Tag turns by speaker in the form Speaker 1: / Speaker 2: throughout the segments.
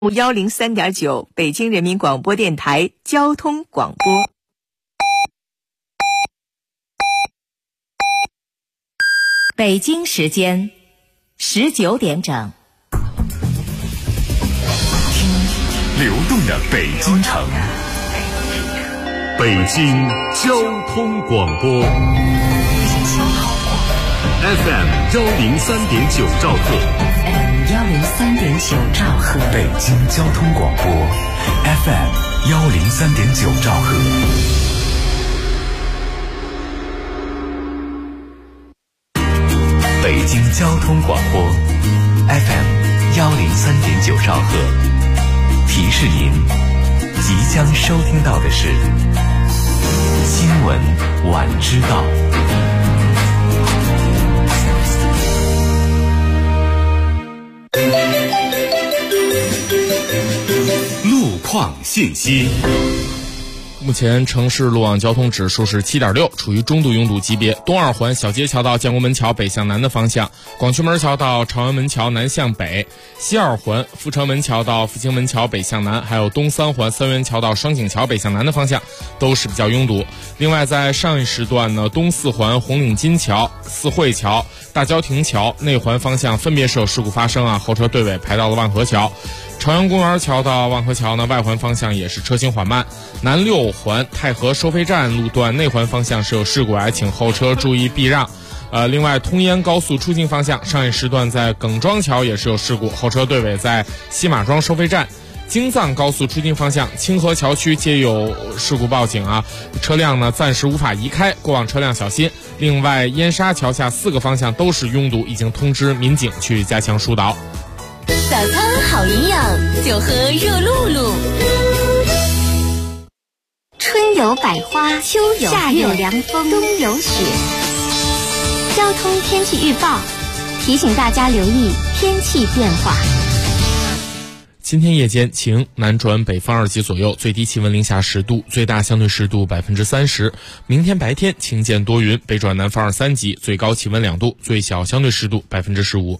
Speaker 1: 103.9北京人民广播电台交通广播。北京时间19点整。
Speaker 2: 听流动的北京城，北京交通广播 FM 103.9兆赫
Speaker 3: 103.9兆赫，
Speaker 2: 北京交通广播 FM 103.9兆赫。北京交通广播 FM 103.9兆赫，提示您即将收听到的是新闻晚知道。路况信息。
Speaker 4: 目前城市路网交通指数是 7.6， 处于中度拥堵级别。东二环小街桥到建国门桥北向南的方向，广渠门桥到朝阳门桥南向北，西二环阜成门桥到复兴门桥北向南，还有东三环三元桥到双井桥北向南的方向都是比较拥堵。另外在上一时段呢，东四环红领巾桥、四惠桥、大郊亭桥内环方向分别是有事故发生后车队尾排到了万和桥。朝阳公园桥到万和桥呢，外环方向也是车行缓慢。南六环太和收费站路段内环方向是有事故，请后车注意避让。另外通燕高速出境方向上一时段在耿庄桥也是有事故，后车队尾在西马庄收费站。京藏高速出境方向清河桥区皆有事故报警车辆呢暂时无法移开，过往车辆小心。另外燕沙桥下4个方向都是拥堵，已经通知民警去加强疏导。
Speaker 3: 早餐好营养，就喝热露露。春有百花，秋有夏有凉风，冬有雪。交通天气预报提醒大家留意天气变化。
Speaker 4: 今天夜间晴，南转北风2级左右，最低气温零下10度，最大相对湿度30%。明天白天晴间多云，北转南风2、3级，最高气温2度，最小相对湿度15%。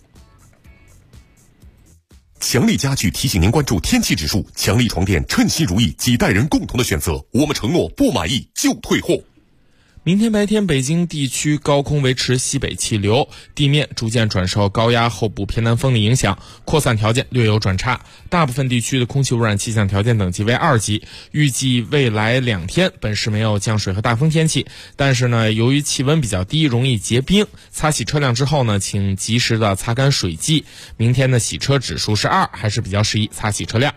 Speaker 2: 强力家具提醒您关注天气指数，强力床垫称心如意，几代人共同的选择，我们承诺不满意就退货。
Speaker 4: 明天白天北京地区高空维持西北气流，地面逐渐转受高压后部偏南风的影响，扩散条件略有转差，大部分地区的空气污染气象条件等级为2级。预计未来2天本市没有降水和大风天气，但是呢，由于气温比较低，容易结冰，擦洗车辆之后呢，请及时的擦干水迹。明天的洗车指数是2，还是比较适宜擦洗车辆。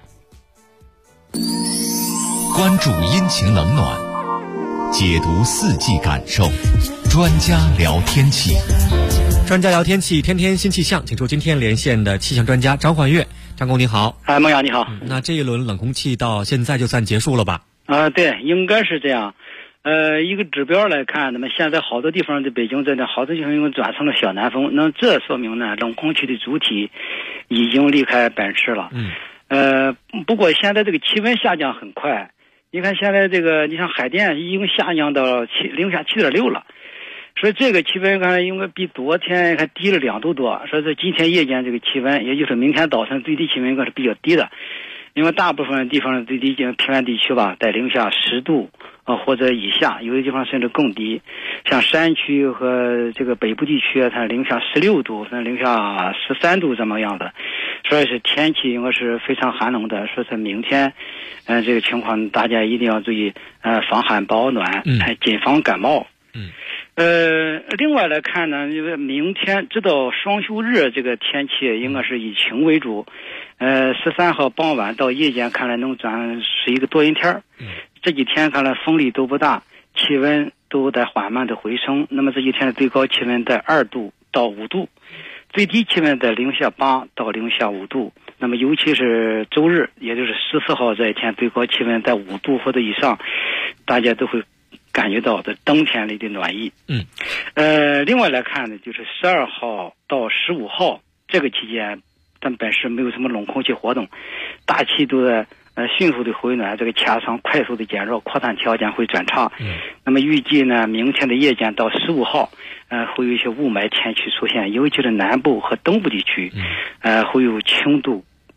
Speaker 2: 关注阴晴冷暖，解读4季感受，专家聊天气。
Speaker 5: 专家聊天气，天天新气象，请出今天连线的气象专家张焕月。张工你好。
Speaker 6: 孟阳你好。
Speaker 5: 那这一轮冷空气到现在就算结束了吧？
Speaker 6: 对，应该是这样。一个指标来看，那么现在好多地方的北京好多地方又转成了小南风，那这说明呢，冷空气的主体已经离开本市了。不过现在这个气温下降很快。你看现在你像海淀已经下降到零下7.6了，所以这个气温看应该比昨天还低了2度多。所以说今天夜间这个气温，也就是明天早晨最低气温应该是比较低的，因为大部分地方的最低平原地区吧，在零下10度或者以下，有的地方甚至更低。像山区和这个北部地区它零下16度，甚至零下13度这么样的，所以是天气应该是非常寒冷的。说是明天这个情况大家一定要注意防寒保暖，谨防感冒。另外来看呢，因为明天直到双休日这个天气应该是以晴为主。13号傍晚到夜间看来能转是一个多云天。这几天看来风力都不大，气温都在缓慢的回升。那么这几天的最高气温在2度到5度，最低气温在零下8到零下5度。那么尤其是周日，也就是14号这一天，最高气温在5度或者以上，大家都会感觉到的冬天里的暖意。另外来看呢，就是12号到15号这个期间，但本市没有什么冷空气活动，大气都在迅速的回暖，这个气压层快速的减弱，扩散条件会转差。那么预计呢，明天的夜间到15号，会有一些雾霾天气出现，尤其是南部和东部地区，会有轻度到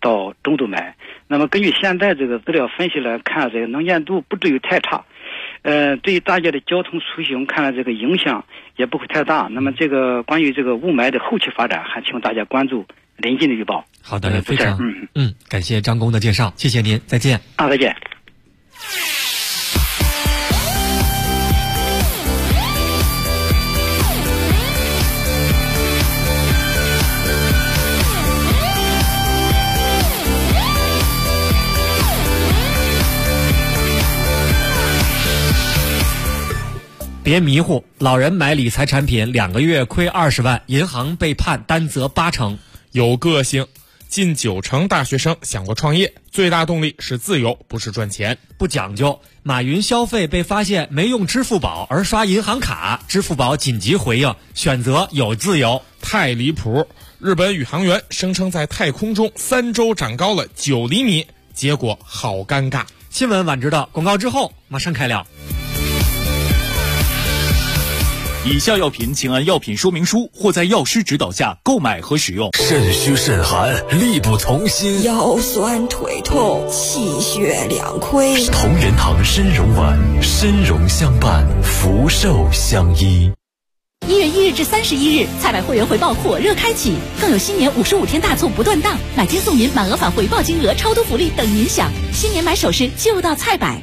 Speaker 6: 到中度买。那么根据现在这个资料分析来看，这个能见度不至于太差，对于大家的交通出行看来这个影响也不会太大。那么这个关于这个雾霾的后期发展，还请大家关注临近的预报。
Speaker 5: 好的，非常感谢张工的介绍，谢谢您，再见。
Speaker 6: 再见。
Speaker 5: 别迷糊，老人买理财产品2个月亏20万，银行被判单责80%。
Speaker 4: 有个性，近90%大学生想过创业，最大动力是自由，不是赚钱。
Speaker 5: 不讲究，马云消费被发现没用支付宝而刷银行卡，支付宝紧急回应，选择有自由。
Speaker 4: 太离谱！日本宇航员声称在太空中3周长高了9厘米，结果好尴尬。
Speaker 5: 新闻晚知道，广告之后马上开聊。
Speaker 7: 以下药品请按药品说明书或在药师指导下购买和使用。
Speaker 2: 肾虚肾寒，力不从心，
Speaker 8: 腰酸腿痛，气血两亏。
Speaker 2: 同仁堂参茸丸，参茸相伴，福寿相依。
Speaker 1: 1月1日至31日，菜百会员回报火热开启，更有新年55天大促不断档，买金送银，满额返回报金额，超多福利等您享。新年买首饰就到菜百。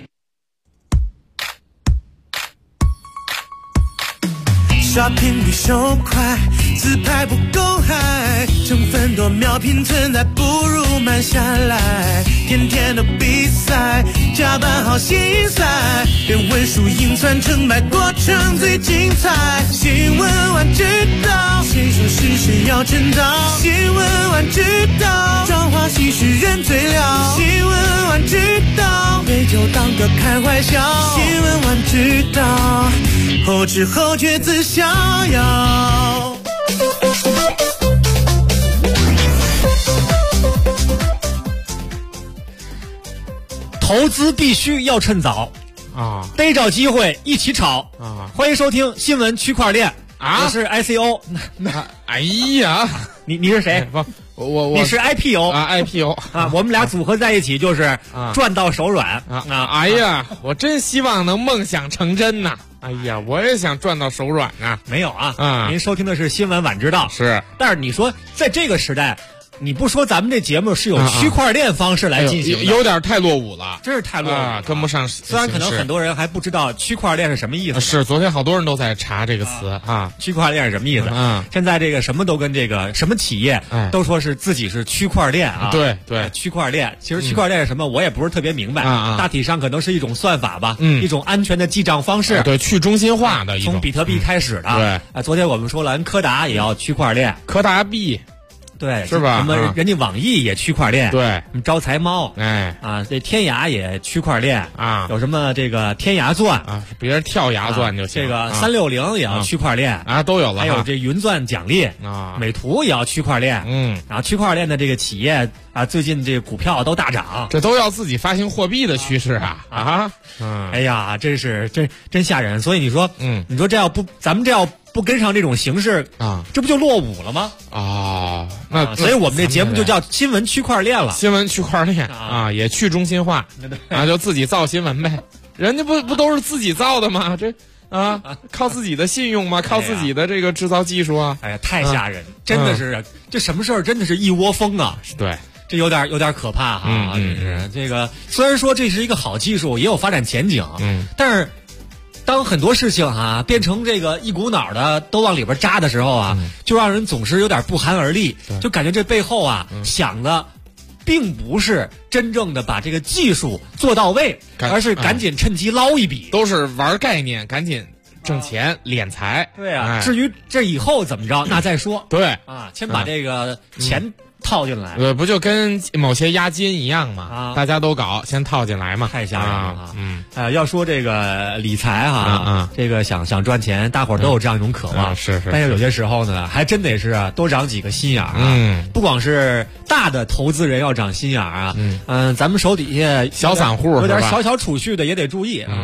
Speaker 9: 刷屏比手快，自拍不够嗨，成分多秒拼存在，不如慢下来。天天的比赛，加班好心塞，别问输赢算成败，过程最精彩。新闻晚知道，谁说是谁要称道？新闻晚知道，彰化西施人最了。新闻晚知道，杯酒当歌开怀笑。新闻晚知道，后知后觉自逍遥。
Speaker 5: 投资必须要趁早
Speaker 4: 啊，
Speaker 5: 逮着机会一起炒
Speaker 4: 啊！
Speaker 5: 欢迎收听新闻区块链
Speaker 4: 啊，
Speaker 5: 我是 ICO。
Speaker 4: 哎呀，
Speaker 5: 你是谁？
Speaker 4: 不，我
Speaker 5: 你是 IPO
Speaker 4: 啊 ，IPO
Speaker 5: 啊，我们俩组合在一起就是赚到手软
Speaker 4: 啊！哎呀，我真希望能梦想成真呐！哎呀，我也想赚到手软啊！
Speaker 5: 没有啊，您收听的是新闻晚知道，
Speaker 4: 是，
Speaker 5: 但是你说在这个时代。你不说咱们这节目是有区块链方式来进行的，
Speaker 4: 有点太落伍了，
Speaker 5: 真是太落伍了，
Speaker 4: 跟不上。
Speaker 5: 虽然可能很多人还不知道区块链是什么意思，
Speaker 4: 是昨天好多人都在查这个词啊，
Speaker 5: 区块链是什么意思？现在这个什么都跟这个什么企业都说是自己是区块链啊，
Speaker 4: 对，
Speaker 5: 区块链。其实区块链是什么，我也不是特别明白，大体上可能是一种算法吧，一种安全的记账方式，
Speaker 4: 对，去中心化的一种，
Speaker 5: 从比特币开始的，对，昨天我们说了，柯达也要区块链，
Speaker 4: 柯达币。
Speaker 5: 对，
Speaker 4: 是吧？
Speaker 5: 什么人家网易也区块链，
Speaker 4: 对，
Speaker 5: 招财猫，这天涯也区块链
Speaker 4: 啊，
Speaker 5: 有什么这个天涯钻
Speaker 4: 啊，别人跳崖钻就行。
Speaker 5: 这个360也要区块链
Speaker 4: 啊，都有了。
Speaker 5: 还有这云钻奖励
Speaker 4: 啊，
Speaker 5: 美图也要区块链，然后区块链的这个企业啊，最近这个股票都大涨，
Speaker 4: 这都要自己发行货币的趋势啊！
Speaker 5: 哎呀，真是真吓人。所以你说，你说这要不咱们这要不跟上这种形势
Speaker 4: 啊，
Speaker 5: 这不就落伍了吗？
Speaker 4: 啊，那
Speaker 5: 所以我们这节目就叫新闻区块链了。
Speaker 4: 新闻区块链啊，也去中心化啊，就自己造新闻呗。人家不都是自己造的吗？这啊，靠自己的信用吗？靠自己的这个制造技术啊！
Speaker 5: 哎呀，太吓人，真的是这什么事儿真的是一窝蜂啊！
Speaker 4: 对。
Speaker 5: 这有点可怕哈，是这个。虽然说这是一个好技术，也有发展前景，但是当很多事情变成这个一股脑的都往里边扎的时候就让人总是有点不寒而栗，就感觉这背后想的并不是真正的把这个技术做到位，而是赶紧趁机捞一笔，
Speaker 4: 都是玩概念，赶紧挣钱敛财。
Speaker 5: 对啊，至于这以后怎么着，那再说。
Speaker 4: 对
Speaker 5: 先把这个钱套进来，
Speaker 4: 不就跟某些押金一样嘛？大家都搞，先套进来嘛。
Speaker 5: 太吓人了要说这个理财这个想赚钱，大伙儿都有这样一种渴望，
Speaker 4: 是。
Speaker 5: 但是有些时候呢，还真得是多长几个心眼儿不光是大的投资人要长心眼儿咱们手底下
Speaker 4: 小散户
Speaker 5: 有点小储蓄的也得注意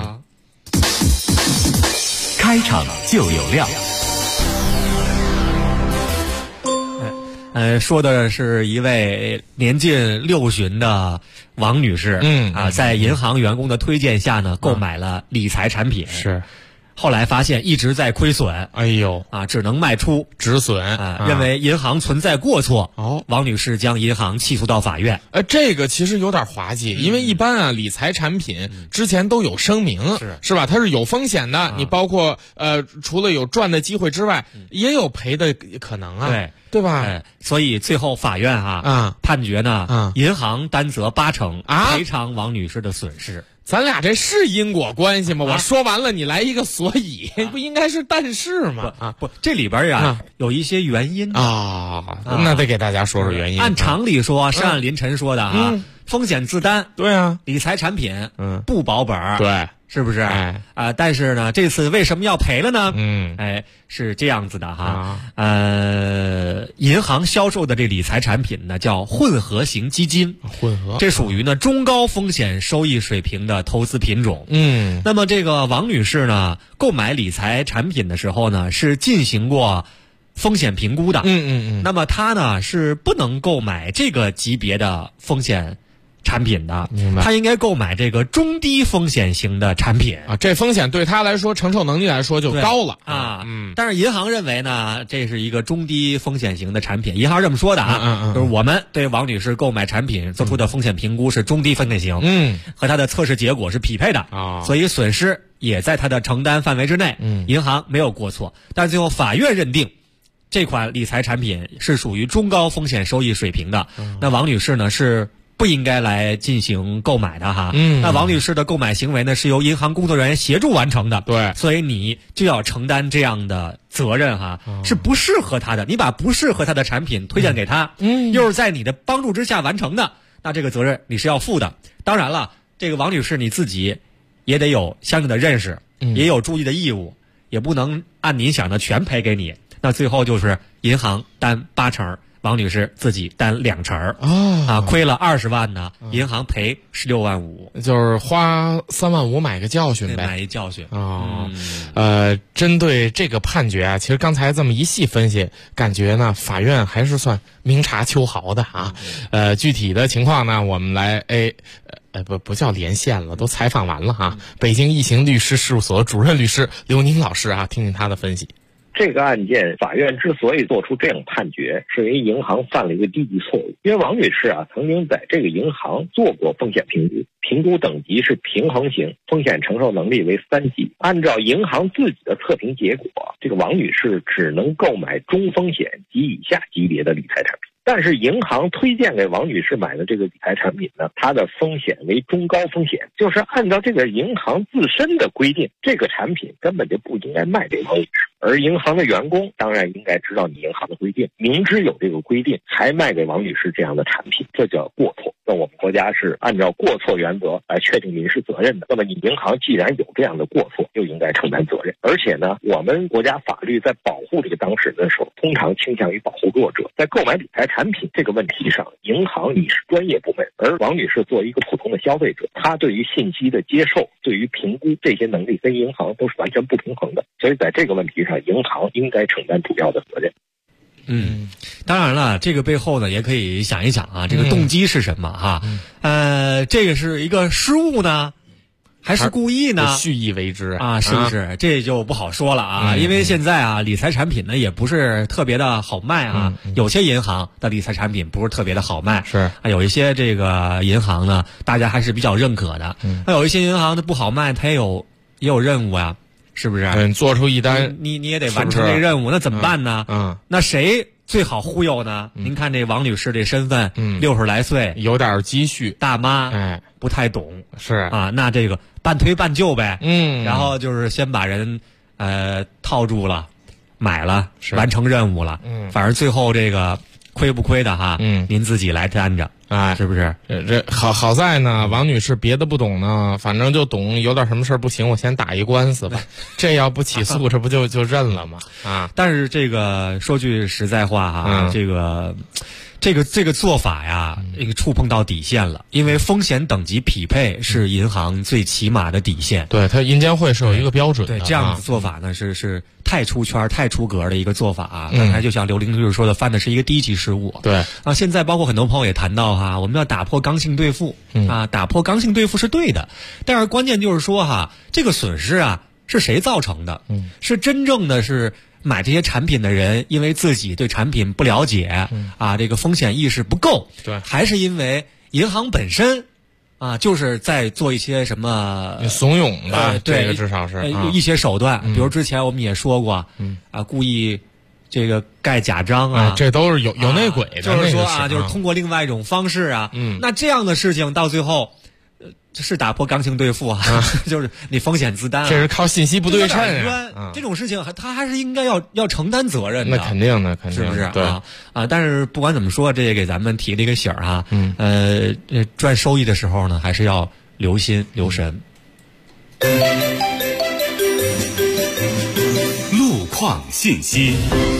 Speaker 2: 开场就有料。
Speaker 5: 说的是一位年近60的王女士，在银行员工的推荐下呢，购买了理财产品，
Speaker 4: 是。
Speaker 5: 后来发现一直在亏损，
Speaker 4: 哎呦
Speaker 5: 只能卖出
Speaker 4: 止损
Speaker 5: 认为银行存在过错。王女士将银行起诉到法院。
Speaker 4: 这个其实有点滑稽，因为一般理财产品之前都有声明，是吧？它是有风险的，你包括除了有赚的机会之外，也有赔的可能啊，对吧？
Speaker 5: 所以最后法院判决呢，银行担责80%赔偿王女士的损失。
Speaker 4: 咱俩这是因果关系吗？我说完了，你来一个所以，不应该是但是吗？
Speaker 5: 不，这里边有一些原因
Speaker 4: 那得给大家说说原因。
Speaker 5: 按常理说，是按林晨说的风险自担。
Speaker 4: 对啊，
Speaker 5: 理财产品不保本。
Speaker 4: 对，
Speaker 5: 是不是？但是呢，这次为什么要赔了呢？是这样子的银行销售的这理财产品呢，叫混合型基金，这属于呢中高风险收益水平的投资品种。那么这个王女士呢，购买理财产品的时候呢，是进行过风险评估的。那么她呢是不能购买这个级别的风险产品的，他应该购买这个中低风险型的产品
Speaker 4: 这风险对他来说承受能力来说就高了
Speaker 5: 但是银行认为呢，这是一个中低风险型的产品，银行这么说的就是我们对王女士购买产品做出的风险评估是中低风险型，和她的测试结果是匹配的所以损失也在她的承担范围之内，银行没有过错。但是最后法院认定这款理财产品是属于中高风险收益水平的，那王女士呢是不应该来进行购买的那王女士的购买行为呢是由银行工作人员协助完成的，
Speaker 4: 对，
Speaker 5: 所以你就要承担这样的责任是不适合她的，你把不适合她的产品推荐给她，又是在你的帮助之下完成的，那这个责任你是要负的。当然了，这个王女士你自己也得有相应的认识，也有注意的义务，也不能按您想的全赔给你，那最后就是银行担80%，王女士自己担2%亏了20万呢，银行赔16.5万，
Speaker 4: 就是花3.5万买个教训呗，
Speaker 5: 买一教训
Speaker 4: 针对这个判决其实刚才这么一细分析，感觉呢法院还是算明察秋毫的具体的情况呢，我们来不叫连线了，都采访完了北京易行律师事务所主任律师刘宁老师听听他的分析。
Speaker 10: 这个案件，法院之所以做出这样判决，是因为银行犯了一个低级错误。因为王女士曾经在这个银行做过风险评估，评估等级是平衡型，风险承受能力为3级。按照银行自己的测评结果，这个王女士只能购买中风险及以下级别的理财产品。但是银行推荐给王女士买的这个理财产品呢，它的风险为中高风险，就是按照这个银行自身的规定，这个产品根本就不应该卖给王女士。而银行的员工当然应该知道你银行的规定，明知有这个规定才卖给王女士这样的产品，这叫过错。那我们国家是按照过错原则来确定民事责任的。那么你银行既然有这样的过错，就应该承担责任。而且呢，我们国家法律在保护这个当事人的时候，通常倾向于保护弱者。在购买理财产品这个问题上，银行你是专业部门，而王女士作为一个普通的消费者，她对于信息的接受、对于评估这些能力跟银行都是完全不平衡的。所以在这个问题上，银行应该承担主要的责任。
Speaker 5: 当然了，这个背后呢，也可以想一想这个动机是什么这个是一个失误呢，还是故意呢？
Speaker 4: 蓄意为之
Speaker 5: 是不是？这就不好说了因为现在理财产品呢也不是特别的好卖有些银行的理财产品不是特别的好卖，
Speaker 4: 是
Speaker 5: 有一些这个银行呢，大家还是比较认可的。那有一些银行它不好卖，它也有任务是不是？
Speaker 4: 做出一单，
Speaker 5: 你也得完成这个任务，那怎么办呢？那谁最好忽悠呢？您看这王女士这身份，60来岁，
Speaker 4: 有点积蓄，
Speaker 5: 大妈，不太懂，
Speaker 4: 是
Speaker 5: 那这个半推半就呗，然后就是先把人套住了，买了，完成任务了，反正最后这个亏不亏的您自己来担着。是不是？
Speaker 4: 这好在呢，王女士别的不懂呢，反正就懂有点什么事不行，我先打一官司吧。这要不起诉，这不就认了吗？
Speaker 5: 但是这个说句实在话这个这个做法呀，这个触碰到底线了，因为风险等级匹配是银行最起码的底线。
Speaker 4: 对，它银监会是有一个标准的。
Speaker 5: 对，这样子做法呢是太出圈、太出格的一个做法啊。刚才就像刘玲律师说的，犯的是一个低级失误。
Speaker 4: 对
Speaker 5: 啊，现在包括很多朋友也谈到哈，我们要打破刚性兑付啊，打破刚性兑付是对的，但是关键就是说哈，这个损失啊是谁造成的？是真正的是买这些产品的人，因为自己对产品不了解啊，这个风险意识不够，
Speaker 4: 对，
Speaker 5: 还是因为银行本身啊，就是在做一些什么
Speaker 4: 怂恿的，
Speaker 5: 对，
Speaker 4: 这个至少是
Speaker 5: 一些手段，比如之前我们也说过，故意这个盖假章啊，
Speaker 4: 这都是有内鬼的，
Speaker 5: 就是说啊，就是通过另外一种方式啊，那这样的事情到最后。是打破刚性兑付啊，就是你风险自担，
Speaker 4: 这是靠信息不对称
Speaker 5: 这种事情他还是应该要承担责任的。
Speaker 4: 那肯定的，
Speaker 5: 是不是？
Speaker 4: 对
Speaker 5: 但是不管怎么说，这也给咱们提了一个醒儿哈。赚收益的时候呢，还是要留心留神。
Speaker 2: 路况信息。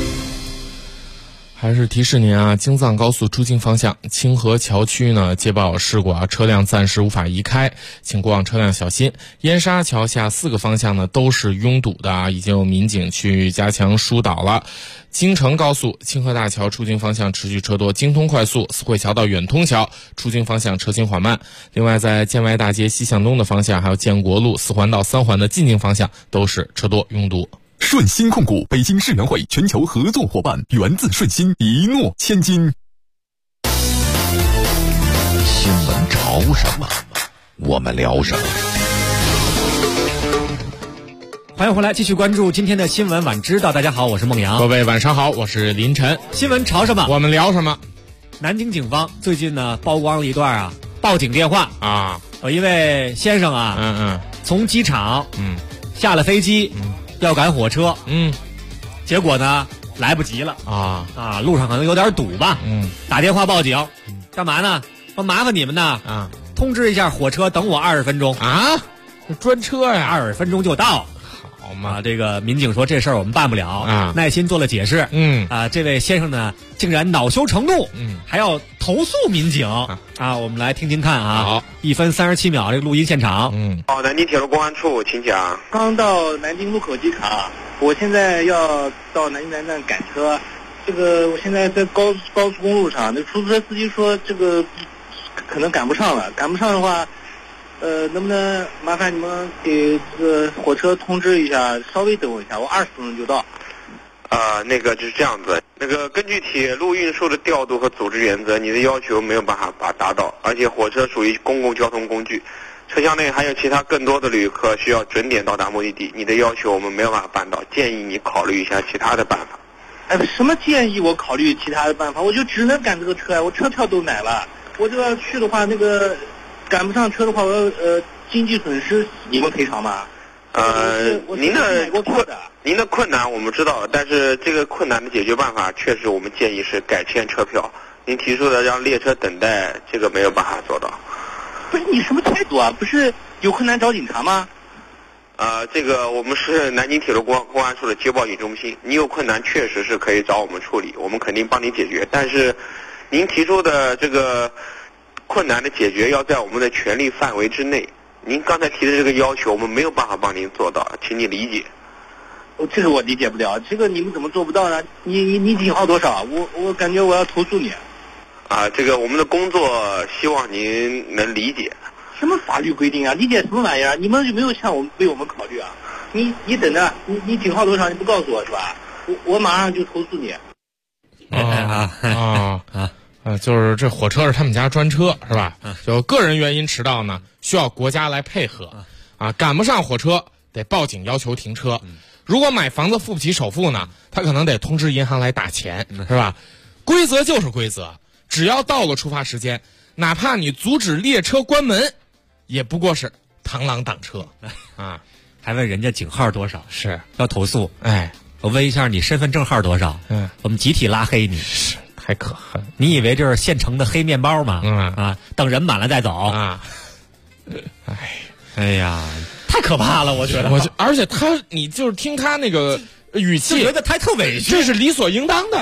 Speaker 4: 还是提示您啊，京藏高速出京方向清河桥区呢接报事故啊，车辆暂时无法移开，请过往车辆小心。燕沙桥下4个方向呢都是拥堵的啊，已经有民警去加强疏导了。京承高速清河大桥出京方向持续车多，京通快速四惠桥到远通桥出京方向车行缓慢。另外在建外大街西向东的方向，还有建国路4环到3环的进京方向都是车多拥堵。
Speaker 11: 顺鑫控股，北京世园会全球合作伙伴，源自顺鑫，一诺千金。
Speaker 12: 新闻潮什么，我们聊什么。
Speaker 5: 欢迎回来，继续关注今天的新闻晚知道。大家好，我是孟阳。
Speaker 4: 各位晚上好，我是林晨。
Speaker 5: 新闻潮什么，
Speaker 4: 我们聊什么。
Speaker 5: 南京警方最近呢曝光了一段报警电话
Speaker 4: 啊，
Speaker 5: 有一位先生啊，从机场下了飞机。要赶火车，结果呢来不及了啊，路上可能有点堵吧，打电话报警，干嘛呢？说麻烦你们呢通知一下火车等我20分钟
Speaker 4: 啊，专车呀
Speaker 5: ，20分钟就到。好嘛，这个民警说这事儿我们办不了啊，耐心做了解释，这位先生呢竟然恼羞成怒，还要投诉民警啊，我们来听听看啊。好，1分37秒这个录音现场。
Speaker 13: 南京铁路公安处，请讲。
Speaker 14: 刚到南京禄口机场，我现在要到南京南站赶车，这个我现在在高速公路上，那出租车司机说这个可能赶不上了，赶不上的话。能不能麻烦你们给这个火车通知一下，稍微等我一下，我20分钟就到。
Speaker 13: 那个就是这样子，那个根据铁路运输的调度和组织原则，你的要求没有办法达到，而且火车属于公共交通工具，车厢内还有其他更多的旅客需要准点到达目的地，你的要求我们没有办法办到，建议你考虑一下其他的办法。
Speaker 14: 什么建议我考虑其他的办法？我就只能赶这个车呀，我车票都买了，我这要去的话那个。赶不上车的话，我经济损失你们赔偿吗？
Speaker 13: 您的困难我们知道，但是这个困难的解决办法确实我们建议是改签车票。您提出的让列车等待，这个没有办法做到。
Speaker 14: 不是你什么态度啊？不是有困难找警察吗？
Speaker 13: 这个我们是南京铁路公安处的接报警中心，你有困难确实是可以找我们处理，我们肯定帮你解决。但是您提出的这个。困难的解决要在我们的权力范围之内，您刚才提的这个要求我们没有办法帮您做到，请你理解。
Speaker 14: 这个我理解不了，这个你们怎么做不到呢？你警号多少？我感觉我要投诉你。
Speaker 13: 这个我们的工作希望您能理解。
Speaker 14: 什么法律规定啊？理解什么玩意儿？你们有没有为我们考虑啊？你等着，你警号多少？你不告诉我是吧？我马上就投诉你。
Speaker 4: 就是这火车是他们家专车是吧？就个人原因迟到呢，需要国家来配合赶不上火车得报警要求停车。如果买房子付不起首付呢，他可能得通知银行来打钱，是吧？规则就是规则，只要到了出发时间，哪怕你阻止列车关门，也不过是螳螂挡车
Speaker 5: 还问人家警号多少？
Speaker 4: 是
Speaker 5: 要投诉？我问一下你身份证号多少？我们集体拉黑你。
Speaker 4: 太可恨！
Speaker 5: 你以为这是现成的黑面包吗？等人满了再走哎呀，太可怕了！我觉得，
Speaker 4: 而且你就是听他那个语气，
Speaker 5: 就觉得他特委屈，
Speaker 4: 这是理所应当的。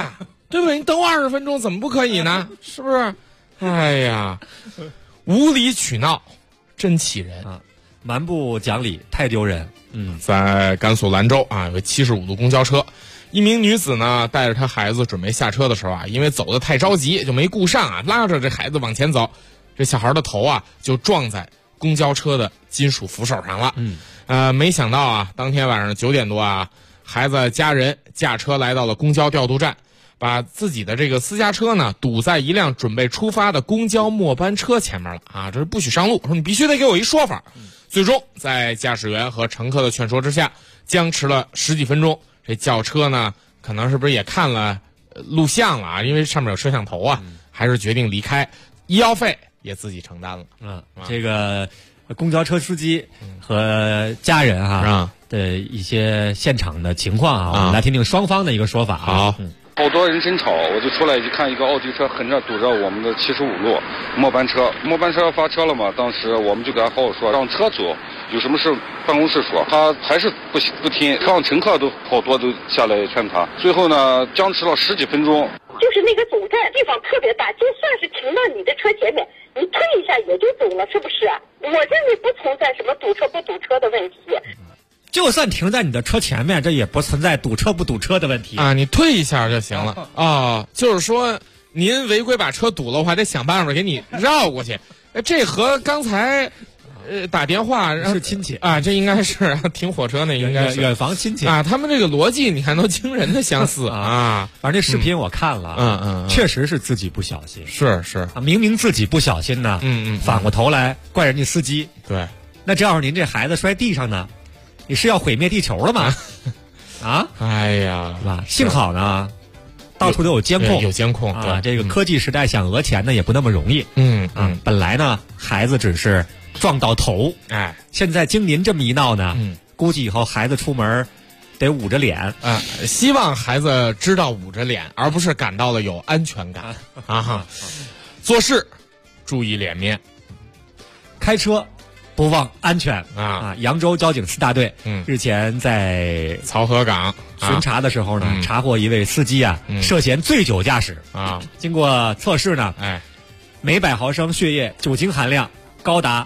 Speaker 4: 对不对？你等我20分钟怎么不可以呢？是不是？哎呀，无理取闹，真气人
Speaker 5: 啊！蛮不讲理，太丢人。
Speaker 4: 在甘肃兰州啊，有个75路公交车，一名女子呢带着她孩子准备下车的时候啊，因为走得太着急，就没顾上啊，拉着这孩子往前走，这小孩的头啊就撞在公交车的金属扶手上了。没想到啊，当天晚上9点多啊，孩子家人驾车来到了公交调度站，把自己的这个私家车呢堵在一辆准备出发的公交末班车前面了啊，这是不许上路，说你必须得给我一说法。最终在驾驶员和乘客的劝说之下，僵持了10几分钟。这轿车呢，可能是不是也看了录像了啊？因为上面有摄像头啊，还是决定离开，医药费也自己承担了。
Speaker 5: 这个公交车司机和家人的一些现场的情况啊，我们来听听双方的一个说法。
Speaker 4: 好。
Speaker 15: 好多人真吵，我就出来一看，一个奥迪车横着堵着我们的75路末班车要发车了嘛，当时我们就给他好好说，让车走，有什么事办公室说，他还是不听，车上乘客都好多都下来劝他，最后呢僵持了10几分钟。
Speaker 16: 就是那个总站地方特别大，就算是停到你的车前面，你推一下也就走了，是不是？我认为不存在什么堵车不堵车的问题。
Speaker 5: 就算停在你的车前面，这也不存在堵车不堵车的问题
Speaker 4: 啊！你退一下就行了啊！就是说，您违规把车堵了，我还得想办法给你绕过去。这和刚才打电话
Speaker 5: 是亲戚
Speaker 4: 啊，这应该是停火车那应该是
Speaker 5: 远房亲戚
Speaker 4: 啊。他们这个逻辑你看都惊人的相似啊！
Speaker 5: 反正这视频我看了，确实是自己不小心，
Speaker 4: 是
Speaker 5: 明明自己不小心呢，反过头来怪人家司机。
Speaker 4: 对，
Speaker 5: 那这要是您这孩子摔地上呢？你是要毁灭地球了吗？啊！
Speaker 4: 哎呀，
Speaker 5: 是吧？幸好呢，到处都有监控，
Speaker 4: 有监控
Speaker 5: 啊。这个科技时代想讹钱呢也不那么容易。本来呢孩子只是撞到头，现在经您这么一闹呢，估计以后孩子出门得捂着脸
Speaker 4: 啊。希望孩子知道捂着脸，而不是感到了有安全感啊。做事注意脸面，
Speaker 5: 开车不忘安全啊！扬州交警4大队日前在
Speaker 4: 漕河港
Speaker 5: 巡查的时候呢，查获一位司机涉嫌醉酒驾驶啊。经过测试呢，每100毫升血液酒精含量高达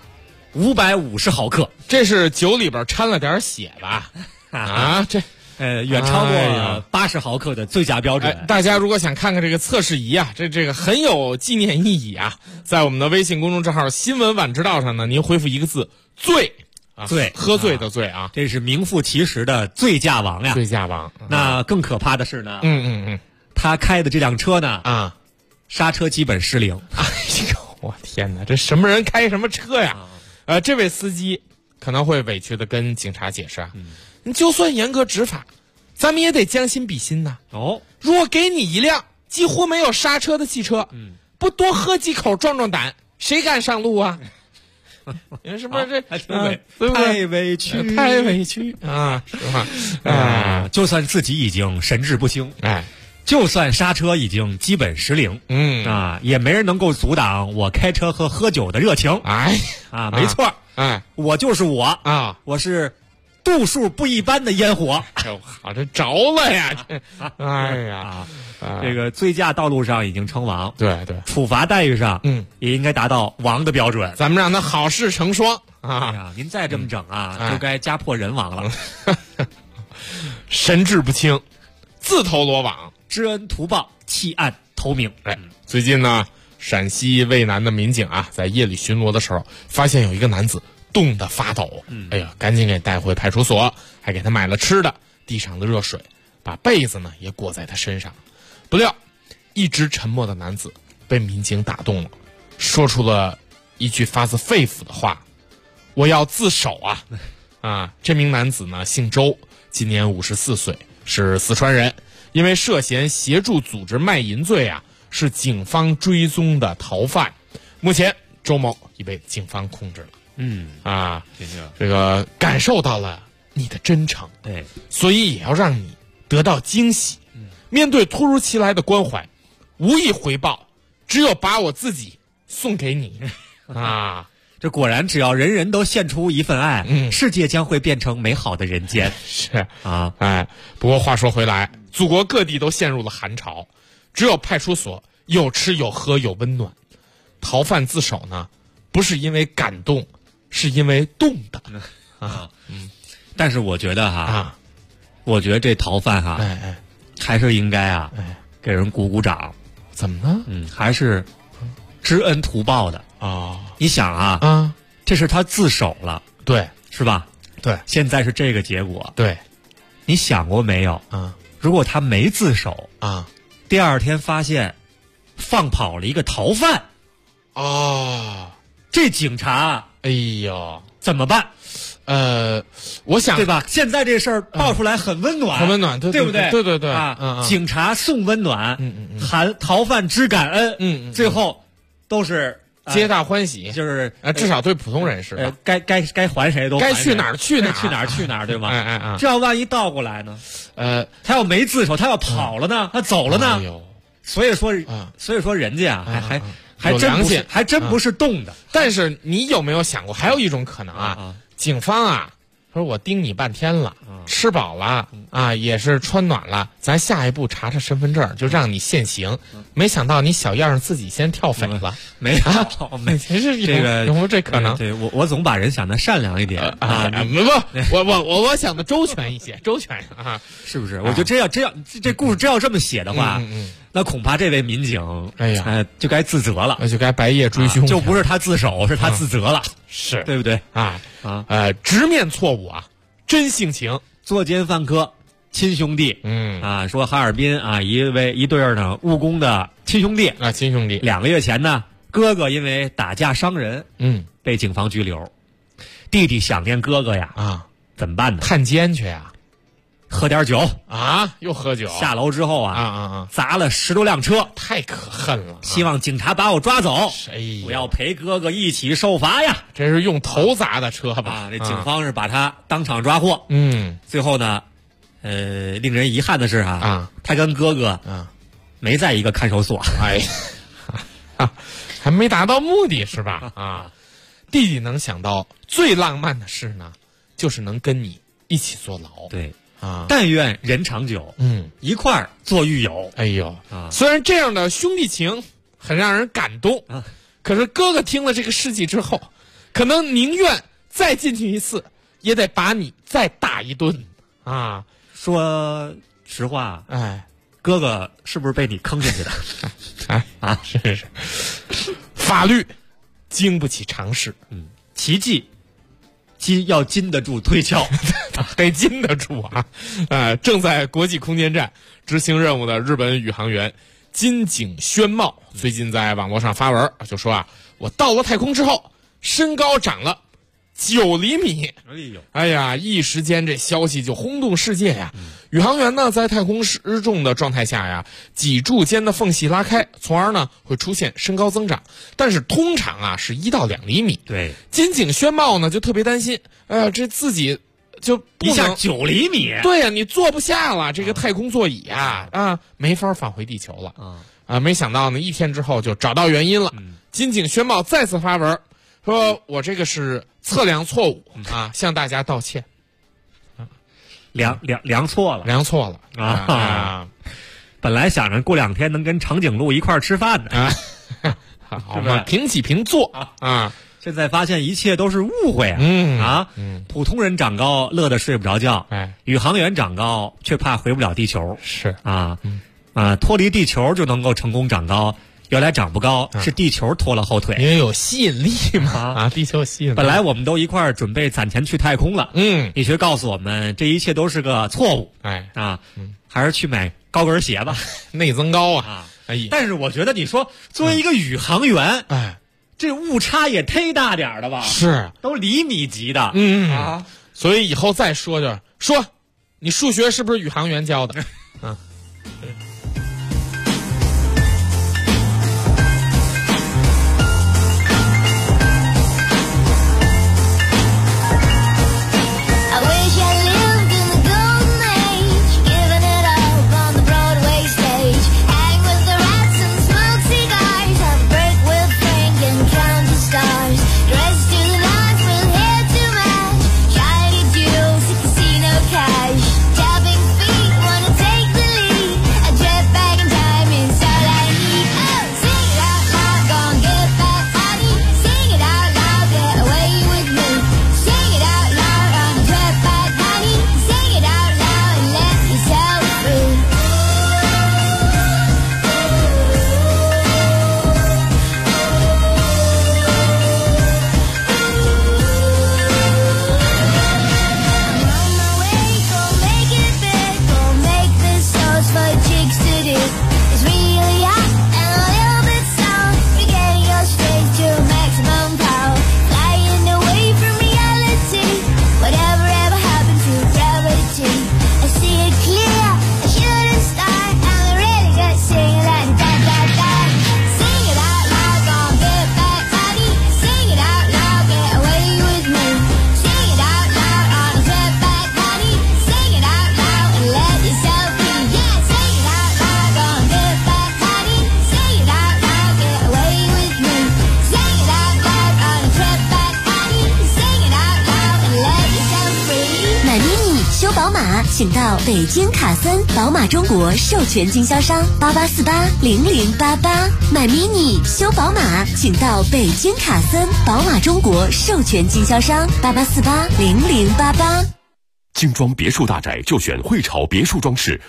Speaker 5: 550毫克，
Speaker 4: 这是酒里边掺了点血吧？啊，这
Speaker 5: 远超过80毫克的最佳标准。
Speaker 4: 大家如果想看看这个测试仪啊，这个很有纪念意义啊，在我们的微信公众账号新闻晚知道上呢，您回复一个字醉啊，
Speaker 5: 醉，
Speaker 4: 喝醉的醉啊，
Speaker 5: 这是名副其实的醉驾王呀！
Speaker 4: 醉驾王。
Speaker 5: 那更可怕的是呢，他开的这辆车呢刹车基本失灵。
Speaker 4: 哎呦，我天哪，这什么人开什么车呀？这位司机可能会委屈的跟警察解释啊。你就算严格执法，咱们也得将心比心呐。如果给你一辆几乎没有刹车的汽车，不多喝几口壮壮胆，谁敢上路啊？你是不是这
Speaker 5: 太委屈，
Speaker 4: 太委屈啊？是吧？
Speaker 5: 就算自己已经神志不清，就算刹车已经基本失灵，也没人能够阻挡我开车和喝酒的热情。没错，我就是我啊，我是度数不一般的烟火。
Speaker 4: 好，这着了呀！哎呀，
Speaker 5: 这个醉驾道路上已经称王，
Speaker 4: 对，
Speaker 5: 处罚待遇上，也应该达到王的标准。
Speaker 4: 咱们让他好事成双
Speaker 5: 啊！您再这么整就该家破人亡了。
Speaker 4: 神志不清，自投罗网，
Speaker 5: 知恩图报，弃暗投明。
Speaker 4: 最近呢，陕西渭南的民警在夜里巡逻的时候，发现有一个男子冻得发抖，哎呀，赶紧给带回派出所，还给他买了吃的，递上了热水，把被子呢也裹在他身上。不料，一直沉默的男子被民警打动了，说出了一句发自肺腑的话：“我要自首啊！”这名男子呢姓周，今年54岁，是四川人，因为涉嫌协助组织卖淫罪是警方追踪的逃犯。目前，周某已被警方控制了。这个感受到了你的真诚，
Speaker 5: 对，
Speaker 4: 所以也要让你得到惊喜。面对突如其来的关怀，无以回报，只有把我自己送给你
Speaker 5: 这果然，只要人人都献出一份爱，世界将会变成美好的人间。
Speaker 4: 是不过话说回来，祖国各地都陷入了寒潮， 只有派出所有吃有喝有温暖。逃犯自首呢，不是因为感动，是因为冻的啊。
Speaker 5: 但是我觉得我觉得这逃犯还是应该给人鼓鼓掌。
Speaker 4: 怎么呢？
Speaker 5: 还是知恩图报的
Speaker 4: 啊。
Speaker 5: 你想这是他自首了，
Speaker 4: 对，
Speaker 5: 是吧？
Speaker 4: 对，
Speaker 5: 现在是这个结果。
Speaker 4: 对，
Speaker 5: 你想过没有？如果他没自首第二天发现放跑了一个逃犯。这警察，
Speaker 4: 哎呦，
Speaker 5: 怎么办？
Speaker 4: 我想
Speaker 5: 对吧？现在这事儿爆出来很温暖，
Speaker 4: 很温暖，
Speaker 5: 对不对？
Speaker 4: 对
Speaker 5: 警察送温暖，含逃犯知感恩，最后都是
Speaker 4: 皆大欢喜，
Speaker 5: 就是
Speaker 4: 至少对普通人是
Speaker 5: 该还谁都
Speaker 4: 该去哪儿去哪儿，
Speaker 5: 对吗？这要万一倒过来呢？他要没自首，他要跑了呢，他走了呢？所以说人家还真不是动的。
Speaker 4: 但是你有没有想过，还有一种可能警方说我盯你半天了，吃饱了也是穿暖了，咱下一步查查身份证，就让你现行。没想到你小样自己先跳匪了，
Speaker 5: 没有，
Speaker 4: 其实这个有没有这可能？
Speaker 5: 对我总把人想的善良一点
Speaker 4: 我想的周全一些，
Speaker 5: 是不是？我觉得这故事真要这么写的话，那恐怕这位民警就该自责了，
Speaker 4: 就该白夜追凶，
Speaker 5: 就不是他自首，是他自责了，
Speaker 4: 是
Speaker 5: 对不对？
Speaker 4: 直面错误真性情。
Speaker 5: 作奸犯科，亲兄弟。说哈尔滨一对呢务工的亲兄弟2个月前呢，哥哥因为打架伤人，被警方拘留。弟弟想念哥哥呀，怎么办呢？
Speaker 4: 探监去呀，
Speaker 5: 喝点酒
Speaker 4: 又喝酒。
Speaker 5: 下楼之后砸了10多辆车，
Speaker 4: 太可恨了。
Speaker 5: 希望警察把我抓走，我要陪哥哥一起受罚呀。
Speaker 4: 这是用头砸的车吧？
Speaker 5: 这警方是把他当场抓获。最后呢，令人遗憾的是他跟哥哥没在一个看守所。
Speaker 4: 还没达到目的是吧？弟弟能想到最浪漫的事呢，就是能跟你一起坐牢。
Speaker 5: 对。但愿人长久，一块儿做狱友。
Speaker 4: 哎呦，虽然这样的兄弟情很让人感动，可是哥哥听了这个事迹之后，可能宁愿再进去一次，也得把你再打一顿
Speaker 5: 说实话，哥哥是不是被你坑进去的？
Speaker 4: 是，法律经不起尝试，
Speaker 5: 奇迹。要经得住推敲，
Speaker 4: 得经得住正在国际空间站执行任务的日本宇航员金井宣茂最近在网络上发文，就说我到了太空之后，身高长了9厘米。哎呀，一时间这消息就轰动世界呀。宇航员呢，在太空失重的状态下呀，脊柱间的缝隙拉开，从而呢会出现身高增长，但是通常是1到2厘米。
Speaker 5: 对，
Speaker 4: 金井宣茂呢就特别担心，这自己就不能
Speaker 5: 一下9厘米。
Speaker 4: 对呀，你坐不下了，这个太空座椅没法返回地球了。没想到呢，1天之后就找到原因了。金井宣茂再次发文说：“我这个是测量错误向大家道歉。”
Speaker 5: 量错了本来想着过2天能跟长颈鹿一块儿吃饭的
Speaker 4: 好吧，平起平坐
Speaker 5: 现在发现一切都是误会普通人长高乐得睡不着觉，宇航员长高却怕回不了地球。
Speaker 4: 是
Speaker 5: 脱离地球就能够成功长高。原来长不高是地球拖了后腿，
Speaker 4: 因为有吸引力嘛地球有吸引力。
Speaker 5: 本来我们都一块儿准备攒钱去太空了，你却告诉我们这一切都是个错误，还是去买高跟鞋吧，
Speaker 4: 内增高
Speaker 5: 但是我觉得你说作为一个宇航员，这误差也忒大点了吧？
Speaker 4: 是，
Speaker 5: 都厘米级的，
Speaker 4: 所以以后再说你数学是不是宇航员教的？
Speaker 17: Tapping feet wanna take the lead. 宝马，请到北京卡森宝马中国授权经销商88480088。买 mini 修宝马，请到北京卡森宝马中国授权经销商88480088。
Speaker 11: 精装别墅大宅就选汇潮别墅装饰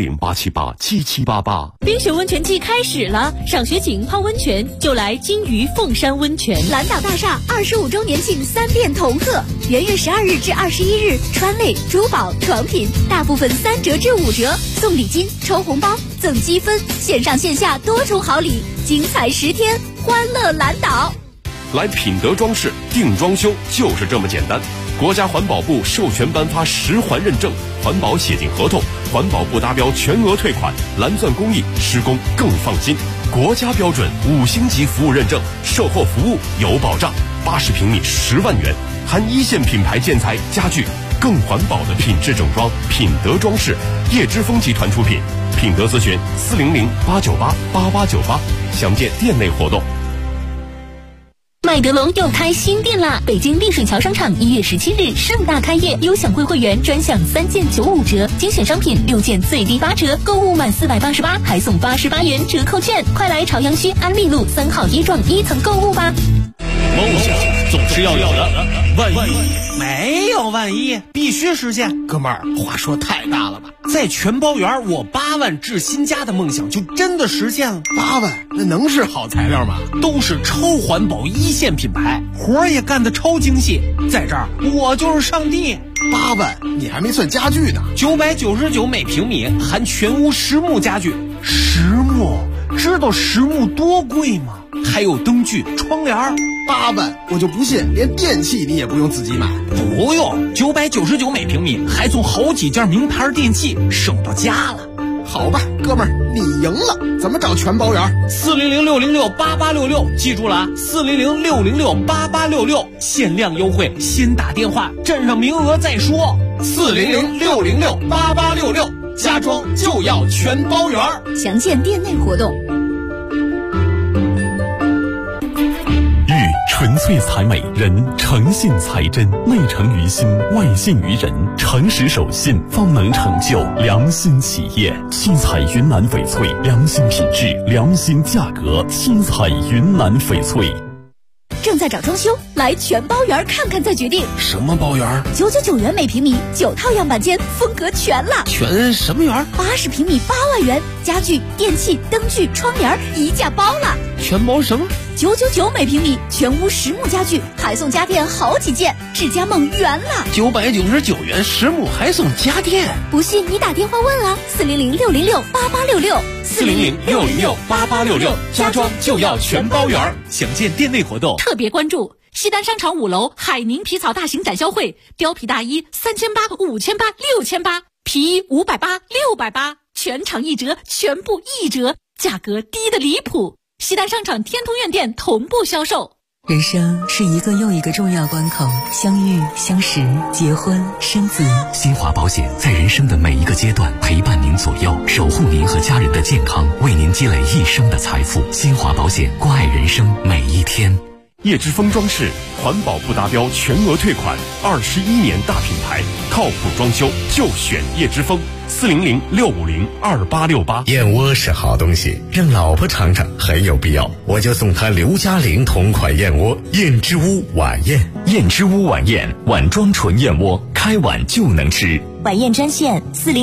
Speaker 11: ，400-878-7788。
Speaker 1: 冰雪温泉季开始了，赏雪景、泡温泉就来金鱼凤山温泉。蓝岛大厦25周年庆3店同贺，元月12日至21日，川类、珠宝、床品大部分3折至5折，送礼金、抽红包、赠积分，线上线下多重好礼，精彩10天，欢乐蓝岛。
Speaker 11: 来品德装饰定装修就是这么简单。国家环保部授权颁发10环认证，环保写进合同，环保部达标全额退款，蓝钻工艺，施工更放心。国家标准5星级服务认证，售后服务有保障。80平米10万元，含1线品牌建材家具，更环保的品质整装。品德装饰，叶之峰集团出品。品德咨询400-898-8898，详见店内活动。
Speaker 1: 麦德龙又开新店啦！北京丽水桥商场1月17日盛大开业，优享会会员专享3件95折，精选商品6件最低8折，购物满488还送88元折扣券，快来朝阳区安利路3号一幢1层购物吧！
Speaker 18: 梦想总是要有的，万一没有万一，必须实现。哥们儿，话说太大了吧？在全包园，我8万置新家的梦想就真的实现了。
Speaker 19: 8万，那能是好材料吗？
Speaker 18: 都是超环保1线品牌，活儿也干得超精细。在这儿，我就是上帝。
Speaker 19: 8万，你还没算家具呢。
Speaker 18: 999每平米，含全屋实木家具。实木，知道实木多贵吗？还有灯具、窗帘。
Speaker 19: 8万，我就不信连电器你也不用自己买。
Speaker 18: 不用，999每平米，还送好几件名牌电器，省到家了。
Speaker 19: 好吧，哥们儿，你赢了。怎么找全包园
Speaker 18: ？400-606-8866，记住了啊，400-606-8866，限量优惠，先打电话，占上名额再说。400-606-8866，家装就要全包园。
Speaker 1: 详见店内活动。
Speaker 11: 纯粹才美，人诚信才真，内诚于心，外信于人，诚实守信，方能成就良心企业。七彩云南翡翠，良心品质，良心价格。七彩云南翡翠。
Speaker 1: 正在找装修，来全包园看看再决定。
Speaker 19: 什么包园
Speaker 1: ？999元每平米，9套样板间，风格全了。
Speaker 19: 全什么园
Speaker 1: ？80平米8万元，家具、电器、灯具、窗帘一价包了。
Speaker 19: 全包什么
Speaker 1: ？999每平米，全屋实木家具，还送家电好几件，智家梦圆了。
Speaker 19: 999元实木还送家电，
Speaker 1: 不信你打电话问啊，400-606-8866。
Speaker 18: 400-606-8866，家装就要全包园。详见店内活动。
Speaker 1: 特别关注西单商场5楼海宁皮草大型展销会，貂皮大衣3800、5800、6800，皮衣580、680，全场1折，全部1折，价格低得离谱。西单商场天通苑店同步销售。
Speaker 20: 人生是一个又一个重要关口，相遇、相识、结婚、生子。
Speaker 2: 新华保险在人生的每一个阶段陪伴您左右，守护您和家人的健康，为您积累一生的财富。新华保险关爱人生每一天。
Speaker 11: 叶之峰装饰，环保不达标全额退款，21年大品牌，靠谱装修就选叶之峰。400-650-2868。
Speaker 12: 燕窝是好东西，让老婆尝尝很有必要，我就送她刘嘉玲同款燕窝燕之屋晚宴。
Speaker 2: 燕之屋晚宴，碗装纯燕窝，开碗就能吃。
Speaker 17: 晚宴专线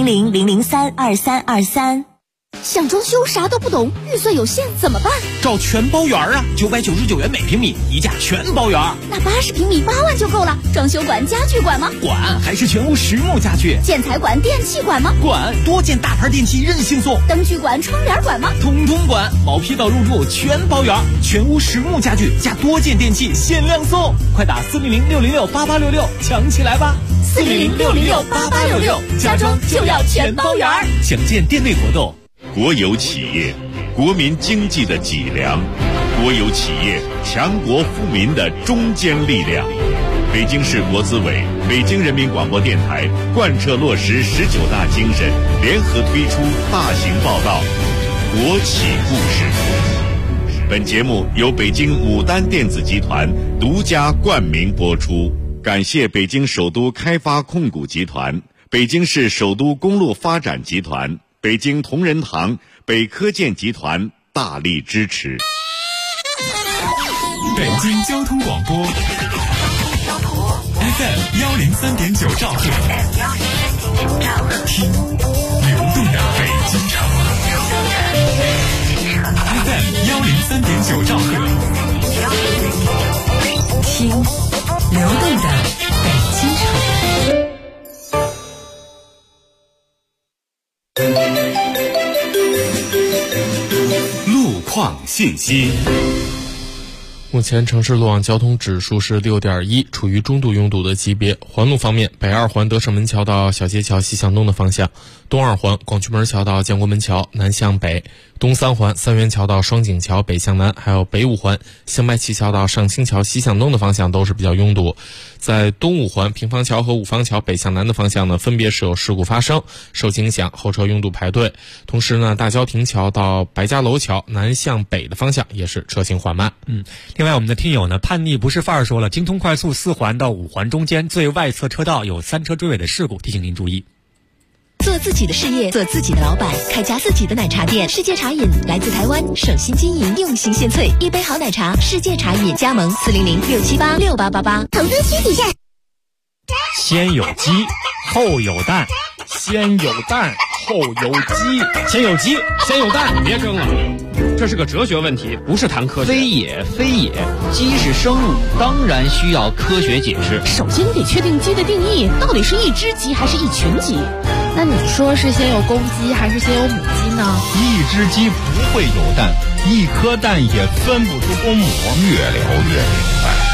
Speaker 17: 400-003-2323。
Speaker 1: 想装修啥都不懂，预算有限怎么办？
Speaker 18: 找全包园啊，999元每平米，一价全包园。
Speaker 1: 那80平米8万就够了。装修管、家具管吗？
Speaker 18: 管，还是全屋实木家具。
Speaker 1: 建材管、电器管吗？
Speaker 18: 管，多件大牌电器任性送。
Speaker 1: 灯具管、窗帘管吗？
Speaker 18: 统统管，毛坯到入住全包园，全屋实木家具加多件电器限量送。快打400-606-8866，抢起来吧
Speaker 1: ！400-606-8866，家装就要全包园。
Speaker 18: 详见店内活动。
Speaker 21: 国有企业，国民经济的脊梁；国有企业，强国富民的中坚力量。北京市国资委、北京人民广播电台贯彻落实19大精神，联合推出大型报道《国企故事》。本节目由北京牡丹电子集团独家冠名播出，感谢北京首都开发控股集团、 北京市首都公路发展集团、北京同仁堂、北科建集团大力支持。
Speaker 2: 北京交通广播 FM 103.9兆赫，听流动的北京城。FM 103.9兆赫，
Speaker 20: 听流动的北京
Speaker 2: 城。路况信息。
Speaker 4: 目前城市路网交通指数是6.1，处于中度拥堵的级别。环路方面，北二环德胜门桥到小街桥西向东的方向，东二环广渠门桥到建国门桥南向北，东三环三元桥到双井桥北向南，还有北五环香白旗桥到上清桥西向东的方向都是比较拥堵。在东五环平房桥和五方桥北向南的方向呢，分别是有事故发生，受影响后车拥堵排队。同时呢，大郊亭桥到白家楼桥南向北的方向也是车行缓慢。
Speaker 5: 另外我们的听友呢，叛逆不是范儿说了，京通快速4环到5环中间最外侧车道有3车追尾的事故，提醒您注意。
Speaker 1: 做自己的事业，做自己的老板，开家自己的奶茶店。世界茶饮来自台湾，省心经营，用心献萃，一杯好奶茶，世界茶饮。加盟400-678-6888。
Speaker 17: 投资需谨慎。
Speaker 5: 先有鸡，后有蛋。
Speaker 4: 先有蛋，后有鸡。
Speaker 5: 先有鸡，先有蛋。
Speaker 3: 别争了，这是个哲学问题，不是谈科学。
Speaker 22: 非也，非也，鸡是生物，当然需要科学解释。
Speaker 23: 首先得确定鸡的定义，到底是一只鸡还是一群鸡？那你说是先有公鸡还是先有母鸡呢？
Speaker 24: 一只鸡不会有蛋，一颗蛋也分不出公母。越聊越明白。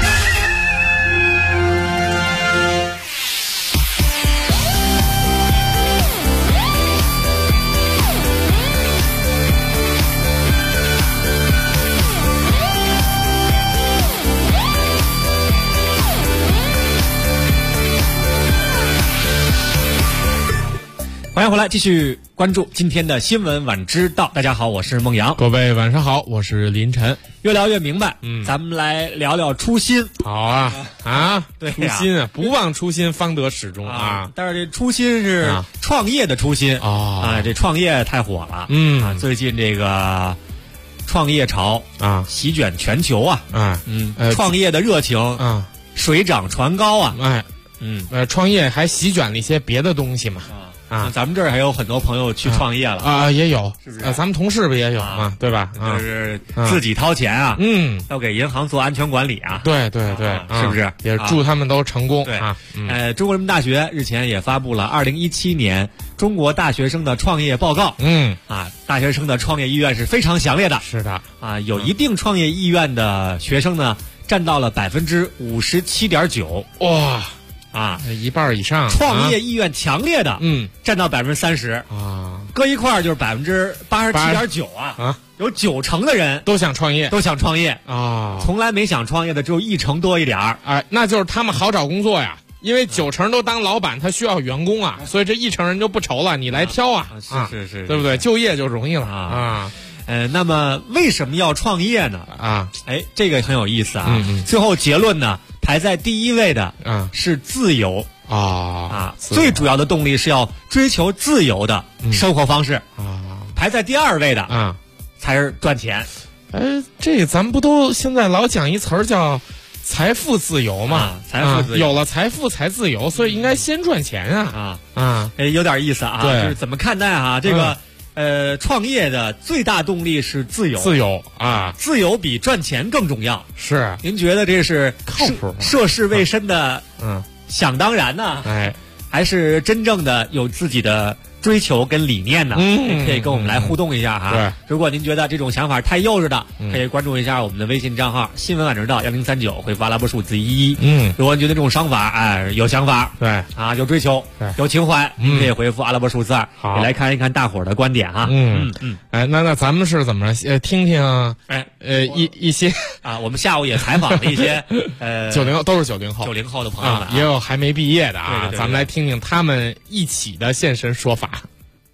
Speaker 5: 欢迎回来，继续关注今天的新闻晚知道。大家好，我是孟阳。
Speaker 4: 各位晚上好，我是林晨。
Speaker 5: 越聊越明白，咱们来聊聊初心。
Speaker 4: 好啊啊，
Speaker 5: 对
Speaker 4: 初心啊，不忘初心，方得始终啊。
Speaker 5: 但是这初心是创业的初心啊，这创业太火了。最近这个创业潮啊，席卷全球啊。创业的热情啊，水涨船高啊。
Speaker 4: 创业还席卷了一些别的东西嘛。
Speaker 5: 咱们这儿还有很多朋友去创业了
Speaker 4: 也有，
Speaker 5: 是不是？
Speaker 4: 咱们同事不也有嘛，对吧？
Speaker 5: 就是自己掏钱啊，要给银行做安全管理啊，
Speaker 4: 对，
Speaker 5: 是不是？
Speaker 4: 也祝他们都成功。
Speaker 5: 对中国人民大学日前也发布了2017年中国大学生的创业报告。大学生的创业意愿是非常强烈的。
Speaker 4: 是的
Speaker 5: 有一定创业意愿的学生呢，占到了57.9%。
Speaker 4: 哇！一半以上，
Speaker 5: 创业意愿强烈的，占到30%啊，搁一块儿就是87.9%啊，有90%的人
Speaker 4: 都想创业
Speaker 5: 啊，从来没想创业的只有1%多一点儿，
Speaker 4: 那就是他们好找工作呀，因为90%都当老板，他需要员工啊，所以这1%人就不愁了，你来挑啊，
Speaker 5: 是，
Speaker 4: 对不对？就业就容易了啊。
Speaker 5: 那么为什么要创业呢？这个很有意思啊。最后结论呢，排在第一位的是自由最主要的动力是要追求自由的生活方式排在第2位的才是赚钱。
Speaker 4: 这咱们不都现在老讲一词儿叫财富自由嘛？
Speaker 5: 财富自由，
Speaker 4: 有了财富才自由，所以应该先赚钱
Speaker 5: 有点意思啊。
Speaker 4: 对，
Speaker 5: 就是怎么看待这个创业的最大动力是自由。自由比赚钱更重要。
Speaker 4: 是，
Speaker 5: 您觉得这是
Speaker 4: 靠谱
Speaker 5: 涉世未深的想当然呢？还是真正的有自己的追求跟理念呢？可以跟我们来互动一下哈。
Speaker 4: 对，
Speaker 5: 如果您觉得这种想法太幼稚的，可以关注一下我们的微信账号新闻晚知道1039，回复阿拉伯数字11。如果您觉得这种想法有想法，
Speaker 4: 对
Speaker 5: 有追求，有情怀，可以回复阿拉伯数字2，也来看一看大伙儿的观点哈。
Speaker 4: 那咱们是怎么着？听听一些
Speaker 5: 我们下午也采访了一些
Speaker 4: 90都是90后
Speaker 5: 的朋友们
Speaker 4: 也有还没毕业的
Speaker 5: 对，
Speaker 4: 咱们来听听他们一起的现身说法。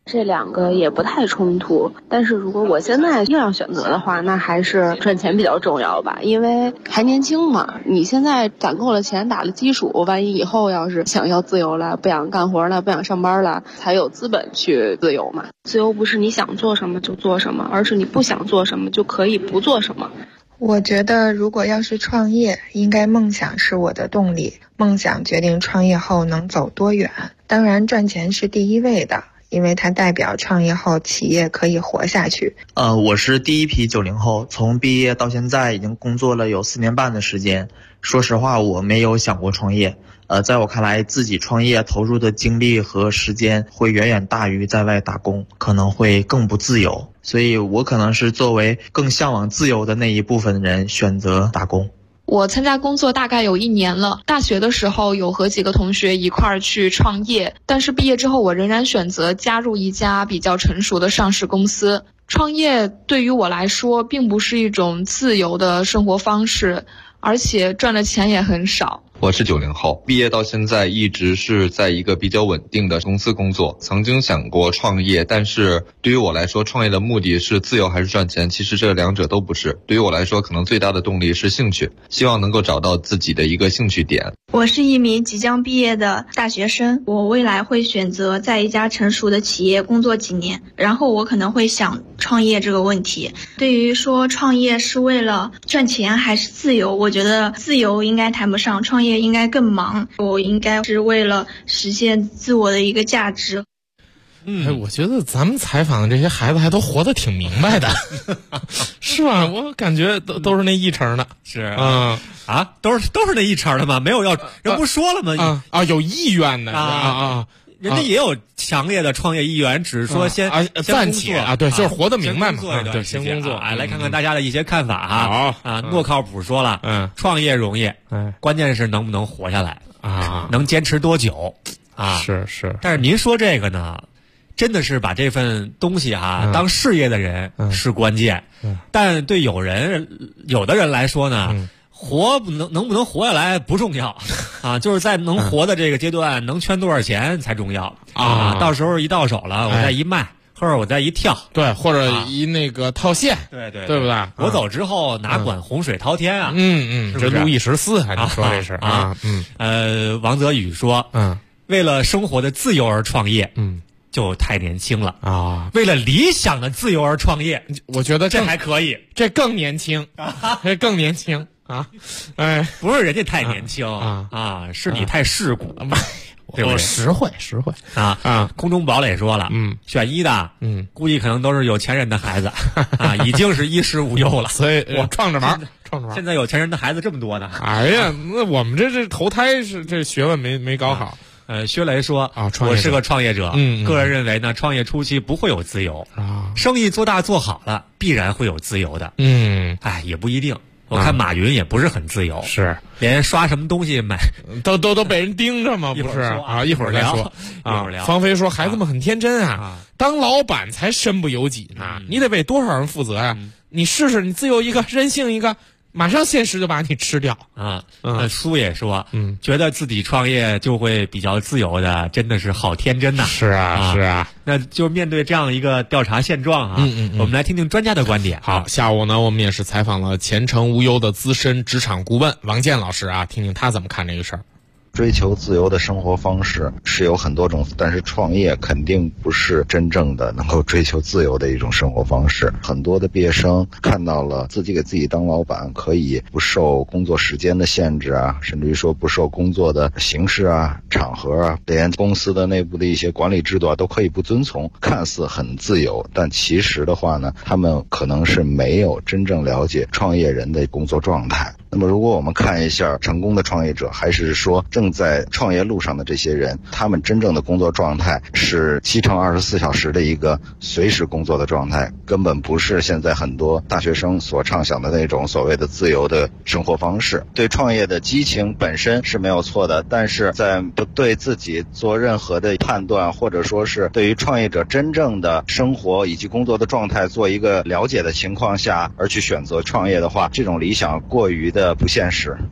Speaker 6: 这两个也不太冲突，但是如果我现在硬要选择的话，那还是赚钱比较重要吧，因为还年轻嘛。你现在攒够了钱，打了基础，万一以后要是想要自由了，不想干活了，不想上班了，才有资本去自由嘛。自由不是你想做什么就做什么，而是你不想做什么就可以不做什么。
Speaker 7: 我觉得如果要是创业，应该梦想是我的动力，梦想决定创业后能走多远。当然赚钱是第一位的，因为它代表创业后企业可以活下去。
Speaker 8: 我是第一批90后，从毕业到现在已经工作了有4年半的时间。说实话，我没有想过创业。在我看来，自己创业投入的精力和时间会远远大于在外打工，可能会更不自由。所以我可能是作为更向往自由的那一部分人选择打工。
Speaker 9: 我参加工作大概有1年了，大学的时候有和几个同学一块儿去创业，但是毕业之后我仍然选择加入一家比较成熟的上市公司。创业对于我来说并不是一种自由的生活方式，而且赚的钱也很少。
Speaker 25: 我是90后，毕业到现在一直是在一个比较稳定的公司工作。曾经想过创业，但是对于我来说，创业的目的是自由还是赚钱？其实这两者都不是。对于我来说，可能最大的动力是兴趣，希望能够找到自己的一个兴趣点。
Speaker 26: 我是一名即将毕业的大学生，我未来会选择在一家成熟的企业工作几年，然后我可能会想创业这个问题。对于说创业是为了赚钱还是自由，我觉得自由应该谈不上，创业应该更忙，我应该是为了实现自我的一个价值。
Speaker 4: 我觉得咱们采访的这些孩子还都活得挺明白的，是吧？我感觉都是那一成的，
Speaker 5: 是都是那一成的吗？没有要人不说了吗？
Speaker 4: 有意愿的
Speaker 5: 人家也有强烈的创业意愿，只是说先
Speaker 4: 暂且对，就是活得明白嘛，对，先工作。
Speaker 5: 来看看大家的一些看法哈。诺靠谱说了，创业容易，关键是能不能活下来啊，能坚持多久啊？
Speaker 4: 是。
Speaker 5: 但是您说这个呢，真的是把这份东西当事业的人是关键，但对有的人来说呢。能不能活下来不重要啊，就是在能活的这个阶段，能圈多少钱才重要啊。到时候一到手了，我再一卖，或者我再一跳，
Speaker 4: 对，或者一那个套现，
Speaker 5: 对
Speaker 4: 不对？
Speaker 5: 我走之后哪管洪水滔天啊？
Speaker 4: 这路易十四还得说这是
Speaker 5: 王泽宇说，为了生活的自由而创业，就太年轻了啊！为了理想的自由而创业，
Speaker 4: 我觉得
Speaker 5: 这还可以，
Speaker 4: 这更年轻，这更年轻。
Speaker 5: 不是人家太年轻是你太世故，对不对？
Speaker 4: 实惠
Speaker 5: 空中堡垒说了，选一的，估计可能都是有钱人的孩子已经是衣食无忧了，
Speaker 4: 所以我创着玩。
Speaker 5: 现在有钱人的孩子这么多呢，
Speaker 4: 哎呀，那我们这投胎是这学问没搞好。
Speaker 5: 薛雷说我是个创业者，个人认为呢，创业初期不会有自由生意做大做好了必然会有自由的，也不一定。我看马云也不是很自由，
Speaker 4: 是
Speaker 5: 连刷什么东西买
Speaker 4: 都被人盯着吗？不是一会儿再说
Speaker 5: 聊。
Speaker 4: 方飞说孩子们很天真当老板才身不由己呢，你得为多少人负责呀？你试试，你自由一个，任性一个，马上现实就把你吃掉
Speaker 5: 苏也说，觉得自己创业就会比较自由的，真的是好天真呐！
Speaker 4: 是啊，
Speaker 5: 那就面对这样一个调查现状我们来听听专家的观点。
Speaker 4: 好，下午呢，我们也是采访了前程无忧的资深职场顾问王健老师听听他怎么看这个事儿。
Speaker 27: 追求自由的生活方式是有很多种，但是创业肯定不是真正的能够追求自由的一种生活方式。很多的毕业生看到了自己给自己当老板，可以不受工作时间的限制甚至于说不受工作的形式场合连公司的内部的一些管理制度都可以不遵从，看似很自由，但其实的话呢，他们可能是没有真正了解创业人的工作状态。那么如果我们看一下成功的创业者，还是说正在创业路上的这些人，他们真正的工作状态是7乘24小时的一个随时工作的状态，根本不是现在很多大学生所畅想的那种所谓的自由的生活方式。对创业的激情本身是没有错的，但是在不对自己做任何的判断，或者说是对于创业者真正的生活以及工作的状态做一个了解的情况下而去选择创业的话，这种理想过于的不现实。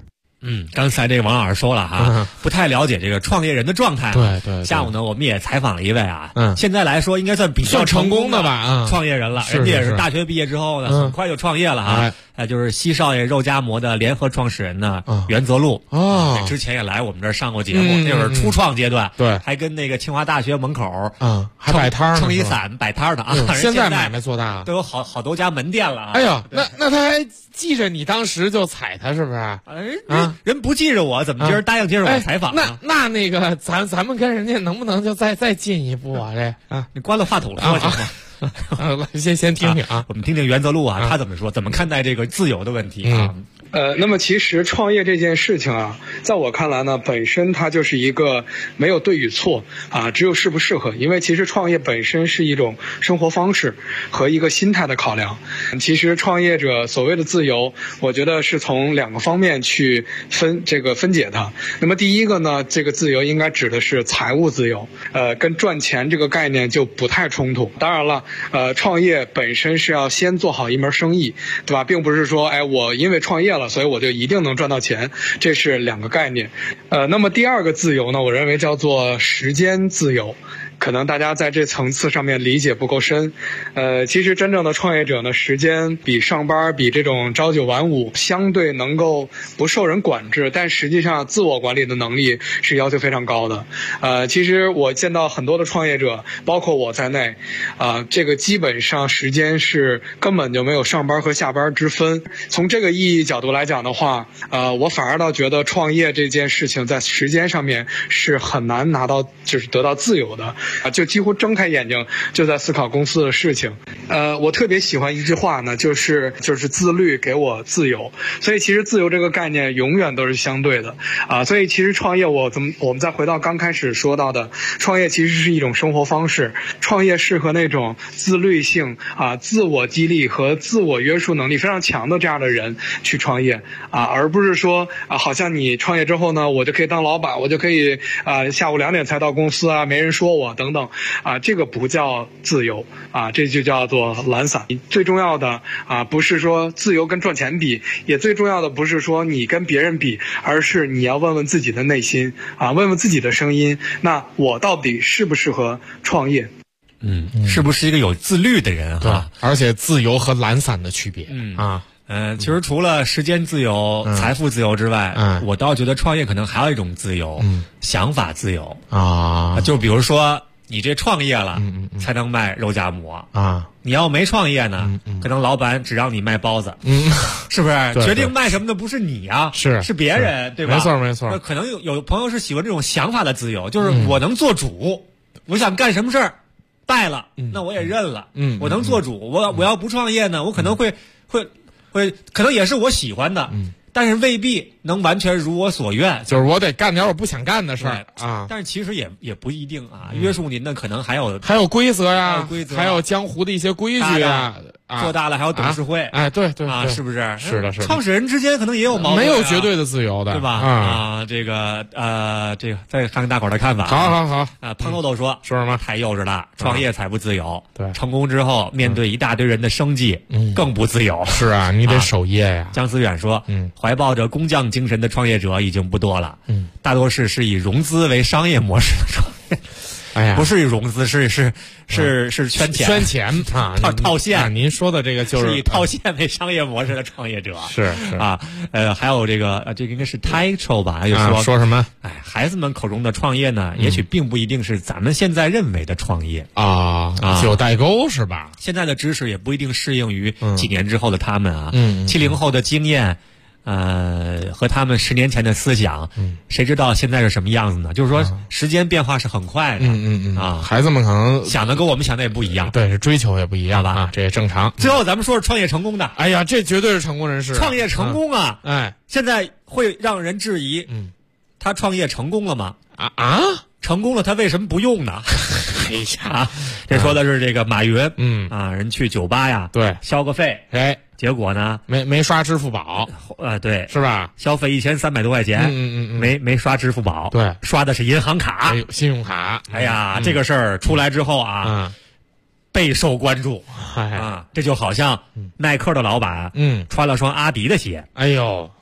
Speaker 5: 刚才这个王老师说了哈，不太了解这个创业人的状态。
Speaker 4: 对。
Speaker 5: 下午呢，我们也采访了一位啊，现在来说应该算比较成功的
Speaker 4: 吧，
Speaker 5: 创业人了。人家也是大学毕业之后呢，很快就创业了啊。就是西少爷肉夹馍的联合创始人呢，袁泽禄之前也来我们这儿上过节目，那会儿初创阶段，
Speaker 4: 对，
Speaker 5: 还跟那个清华大学门口
Speaker 4: 还摆摊
Speaker 5: 撑一伞摆摊的啊。
Speaker 4: 现在买卖做大了，
Speaker 5: 都有好多家门店了啊。
Speaker 4: 哎呦，那他还记着你当时就踩他是不是？
Speaker 5: 人不记着我，怎么今儿答应接受我采访
Speaker 4: 呢？那个咱们跟人家能不能就再进一步啊？
Speaker 5: 你关了话筒说行吗？
Speaker 4: 先听听啊，
Speaker 5: 我们听听袁泽禄啊，他怎么说？怎么看待这个自由的问题啊？
Speaker 10: 那么其实创业这件事情啊，在我看来呢，本身它就是一个没有对与错啊，只有适不适合。因为其实创业本身是一种生活方式和一个心态的考量。其实创业者所谓的自由，我觉得是从两个方面去分解它。那么第一个呢，这个自由应该指的是财务自由，跟赚钱这个概念就不太冲突。当然了，创业本身是要先做好一门生意，对吧？并不是说，我因为创业了，所以我就一定能赚到钱，这是两个概念。那么第二个自由呢，我认为叫做时间自由。可能大家在这层次上面理解不够深，其实真正的创业者呢，时间比上班比这种朝九晚五相对能够不受人管制，但实际上自我管理的能力是要求非常高的。其实我见到很多的创业者，包括我在内，这个基本上时间是根本就没有上班和下班之分。从这个意义角度来讲的话，我反而倒觉得创业这件事情在时间上面是很难就是得到自由的。就几乎睁开眼睛就在思考公司的事情。我特别喜欢一句话呢，就是自律给我自由。所以其实自由这个概念永远都是相对的所以其实创业我们再回到刚开始说到的，创业其实是一种生活方式。创业适合那种自律性自我激励和自我约束能力非常强的这样的人去创业而不是说好像你创业之后呢，我就可以当老板，我就可以下午2点才到公司没人说我等等这个不叫自由这就叫做懒散。最重要的不是说自由跟赚钱比，也最重要的不是说你跟别人比，而是你要问问自己的内心问问自己的声音，那我到底适不适合创业？
Speaker 5: 是不是一个有自律的人
Speaker 4: 对，而且自由和懒散的区别
Speaker 5: 其实除了时间自由、财富自由之外，我倒觉得创业可能还有一种自由，想法自由就比如说你这创业了，才能卖肉夹馍你要没创业呢，可能老板只让你卖包子，是不是？决定卖什么的不是你是别人，对吧？
Speaker 4: 没错。
Speaker 5: 可能有朋友是喜欢这种想法的自由，就是我能做主，我想干什么事儿，败了，那我也认了，我能做主，我要不创业呢，我可能会可能也是我喜欢的，但是未必能完全如我所愿，
Speaker 4: 就是我得干点我不想干的事儿
Speaker 5: 但是其实也不一定约束您的可能还有
Speaker 4: 规则呀，还有江湖的一些规矩
Speaker 5: 做大了还有董事会
Speaker 4: 对
Speaker 5: 是不是？
Speaker 4: 是的
Speaker 5: 创始人之间可能也有矛盾
Speaker 4: 没有绝对的自由的，
Speaker 5: 对吧？这个再看看大伙儿的看法。
Speaker 4: 好
Speaker 5: 胖豆豆说
Speaker 4: 什么？
Speaker 5: 太幼稚了，创业才不自由。对，成功之后面对一大堆人的生计，更不自由。
Speaker 4: 是你得守业呀。
Speaker 5: 姜思远说，怀抱着工匠精神的创业者已经不多了，大多是以融资为商业模式的创业。不是融资，是圈钱套现。
Speaker 4: 您说的这个就是
Speaker 5: 以套现为商业模式的创业者
Speaker 4: 是
Speaker 5: 还有这个应该是 Title 吧？就
Speaker 4: 说什么？
Speaker 5: 孩子们口中的创业呢，也许并不一定是咱们现在认为的创业
Speaker 4: 有代沟是吧？
Speaker 5: 现在的知识也不一定适应于几年之后的他们70后的经验。和他们10年前的思想，谁知道现在是什么样子呢？就是说，时间变化是很快的，
Speaker 4: 孩子们可能
Speaker 5: 想的跟我们想的也不一样，
Speaker 4: 对，追求也不一样吧，这也正常。
Speaker 5: 最后咱们说是创业成功的，
Speaker 4: 哎呀，这绝对是成功人士。
Speaker 5: 创业成功现在会让人质疑，他创业成功了吗？成功了，他为什么不用呢？这说的是这个马云，人去酒吧呀，
Speaker 4: 对，
Speaker 5: 消个费，结果呢，
Speaker 4: 没刷支付宝，
Speaker 5: 对，
Speaker 4: 是吧？
Speaker 5: 消费1300多块钱，没刷支付宝，
Speaker 4: 对，
Speaker 5: 刷的是银行卡，
Speaker 4: 信用卡。
Speaker 5: 哎呀，这个事儿出来之后备受关注这就好像耐克的老板，穿了双阿迪的鞋，
Speaker 4: 哎呦，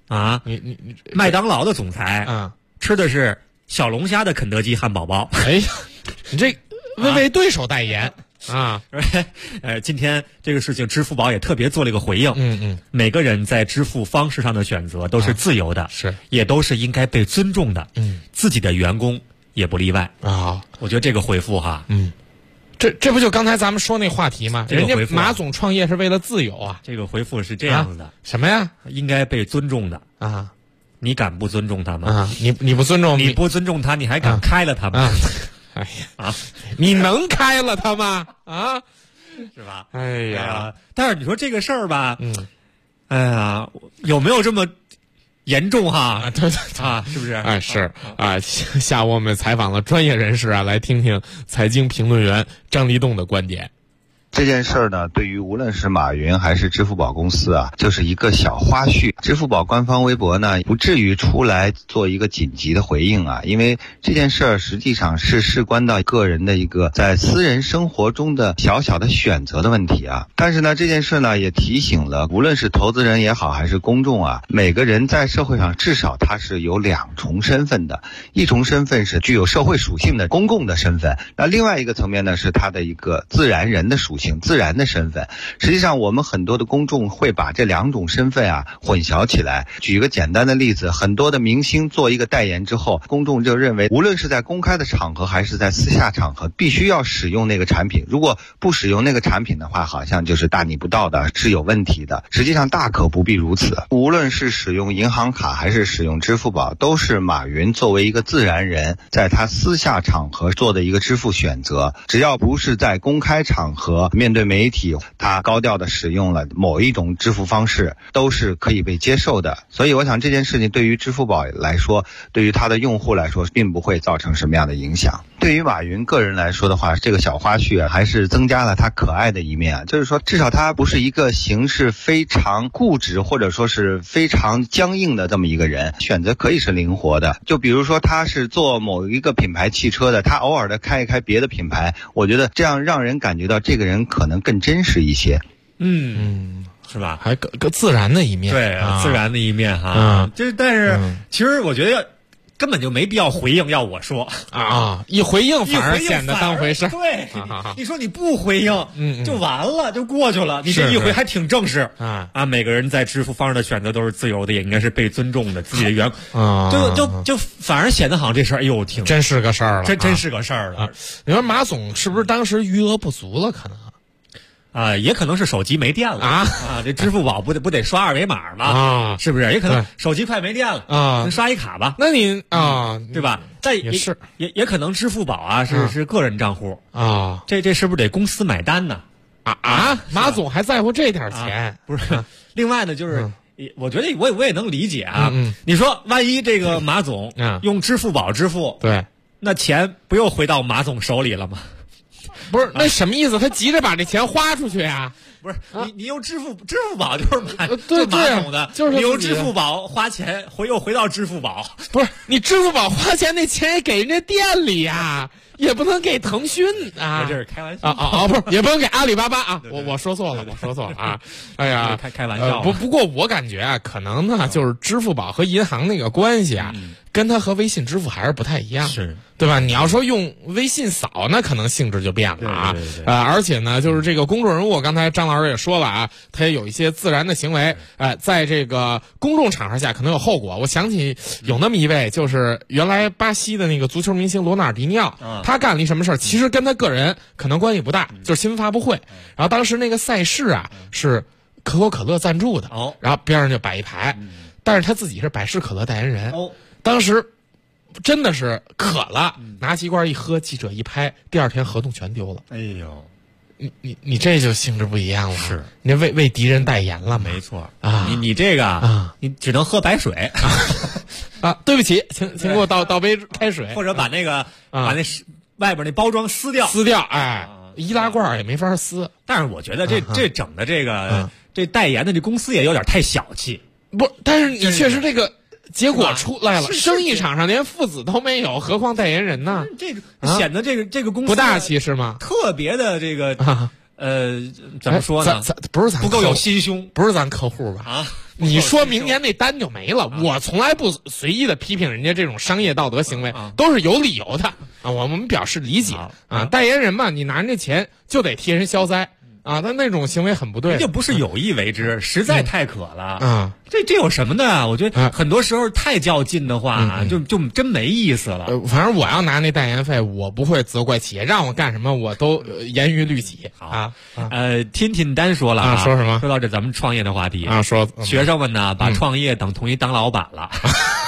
Speaker 5: 啊，
Speaker 4: 你
Speaker 5: 麦当劳的总裁吃的是小龙虾的肯德基汉堡包。
Speaker 4: 哎呀，你这为对手代言啊！
Speaker 5: 今天这个事情，支付宝也特别做了一个回应。每个人在支付方式上的选择都是自由的，
Speaker 4: 是
Speaker 5: 也都是应该被尊重的。自己的员工也不例外
Speaker 4: 啊。
Speaker 5: 我觉得这个回复哈，
Speaker 4: 这不就刚才咱们说那话题吗？
Speaker 5: 这个
Speaker 4: 人家马总创业是为了自由啊。
Speaker 5: 这个回复是这样子的，
Speaker 4: 什么呀？
Speaker 5: 应该被尊重的
Speaker 4: 啊。
Speaker 5: 你敢不尊重他吗？
Speaker 4: 啊，你不尊重，
Speaker 5: 你不尊重他，你还敢开了他吗？
Speaker 4: 哎呀你能开了他吗？啊，
Speaker 5: 是吧？
Speaker 4: 哎呀，
Speaker 5: 但是你说这个事儿吧，哎呀，有没有这么严重哈？
Speaker 4: 对
Speaker 5: 是不是？
Speaker 4: 哎，是啊，下午我们采访了专业人士啊，来听听财经评论员张立栋的观点。
Speaker 27: 这件事儿呢，对于无论是马云还是支付宝公司啊，就是一个小花絮。支付宝官方微博呢，不至于出来做一个紧急的回应啊，因为这件事儿实际上是事关到个人的一个在私人生活中的小小的选择的问题啊。但是呢，这件事呢也提醒了，无论是投资人也好，还是公众啊，每个人在社会上至少他是有两重身份的，一重身份是具有社会属性的公共的身份，那另外一个层面呢是他的一个自然人的属性。自然的身份，实际上我们很多的公众会把这两种身份啊混淆起来。举一个简单的例子，很多的明星做一个代言之后，公众就认为无论是在公开的场合还是在私下场合，必须要使用那个产品，如果不使用那个产品的话，好像就是大逆不道的，是有问题的。实际上大可不必如此，无论是使用银行卡还是使用支付宝，都是马云作为一个自然人在他私下场合做的一个支付选择，只要不是在公开场合面对媒体，他高调的使用了某一种支付方式，都是可以被接受的。所以我想这件事情对于支付宝来说，对于他的用户来说，并不会造成什么样的影响。对于马云个人来说的话，这个小花絮啊，还是增加了他可爱的一面啊，就是说至少他不是一个行事非常固执或者说是非常僵硬的这么一个人，选择可以是灵活的。就比如说他是做某一个品牌汽车的，他偶尔的开一开别的品牌，我觉得这样让人感觉到这个人可能更真实一些。
Speaker 5: 是吧？
Speaker 4: 还个自然的一面，
Speaker 5: 对，自然的一面哈。但是其实我觉得根本就没必要回应，要我说
Speaker 4: 一回应反而显得当回事。
Speaker 5: 对，你说你不回应，就完了，就过去了。你这一回还挺正式每个人在支付方式的选择都是自由的，也应该是被尊重的。自己的员工就反而显得好像这事儿，哎呦，挺
Speaker 4: 真是个事儿了，
Speaker 5: 真是个事儿了。
Speaker 4: 你说马总是不是当时余额不足了？可能。
Speaker 5: 也可能是手机没电了这支付宝不得刷二维码吗？是不是？也可能手机快没电了刷一卡吧。
Speaker 4: 那你
Speaker 5: 对吧？但也可能支付宝是个人账户这是不是得公司买单呢？
Speaker 4: 马总还在乎这点钱？
Speaker 5: 不是。另外呢，就是我觉得我也能理解你说万一这个马总用支付宝支付，
Speaker 4: 对，
Speaker 5: 那钱不又回到马总手里了吗？
Speaker 4: 不是，那什么意思？他急着把这钱花出去啊？
Speaker 5: 不是，你用支付宝就是马总的，
Speaker 4: 就是
Speaker 5: 你用支付宝花钱又回到支付宝，
Speaker 4: 不是你支付宝花钱那钱也给人家店里呀。也不能给腾讯
Speaker 5: 我这是开玩笑
Speaker 4: 不是，也不能给阿里巴巴我说错了哎呀，
Speaker 5: 开玩笑。
Speaker 4: 不过我感觉可能呢，就是支付宝和银行那个关系跟它和微信支付还是不太一样，
Speaker 5: 是
Speaker 4: 对吧？你要说用微信扫，那可能性质就变了而且呢，就是这个公众人物，刚才张老师也说了他也有一些自然的行为，在这个公众场合下可能有后果。我想起有那么一位，就是原来巴西的那个足球明星罗纳尔迪尼奥。他干了一什么事儿？其实跟他个人可能关系不大，就是新闻发布会。然后当时那个赛事是可口可乐赞助的，然后边上就摆一排，但是他自己是百事可乐代言人。当时真的是渴了，拿起一罐一喝，记者一拍，第二天合同全丢了。
Speaker 5: 哎呦，
Speaker 4: 你这就性质不一样了，
Speaker 5: 是
Speaker 4: 你为敌人代言了，
Speaker 5: 没错你这个你只能喝白水。
Speaker 4: 对不起，请给我倒杯开水，
Speaker 5: 或者把那个把那外边那包装撕掉，
Speaker 4: 易拉罐也没法撕。
Speaker 5: 但是我觉得这整的这个这代言的这公司也有点太小气。
Speaker 4: 不，但是你确实这个结果出来了，生意场上连父子都没有，何况代言人呢？
Speaker 5: 这显得这个公司
Speaker 4: 不大气是吗？
Speaker 5: 特别的这个怎么说呢？
Speaker 4: 不是咱
Speaker 5: 不够有心胸，
Speaker 4: 不是咱客户吧？ 你说明年那单就没了。我从来不随意的批评人家这种商业道德行为，都是有理由的啊。我们表示理解啊。代言人嘛，你拿人家钱就得替人消灾啊，他那种行为很不对。
Speaker 5: 人家不是有意为之，实在太渴了。这有什么的？我觉得很多时候太较劲的话，就真没意思了。
Speaker 4: 反正我要拿那代言费，我不会责怪企业，让我干什么我都严于律己啊。
Speaker 5: 天天单说了啊，
Speaker 4: 说什么？
Speaker 5: 说到这咱们创业的话题
Speaker 4: 啊，说
Speaker 5: 学生们呢把创业等同于当老板了。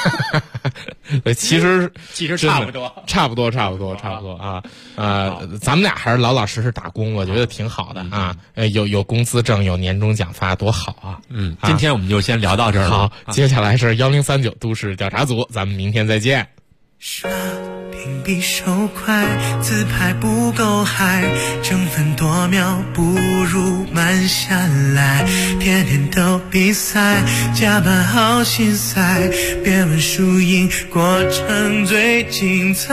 Speaker 4: 其实
Speaker 5: 差不多
Speaker 4: 啊。咱们俩还是老老实实打工，我觉得挺好的啊。有工资挣，有年终奖发，多好啊。
Speaker 5: 今天我们就先聊到这儿了。
Speaker 4: 好，接下来是1039都市调查组，咱们明天再见。
Speaker 11: 刷屏比手快，自拍不够嗨，争分夺秒不如慢下来，天天都比赛，加班好心塞，别问输赢，过程最精彩。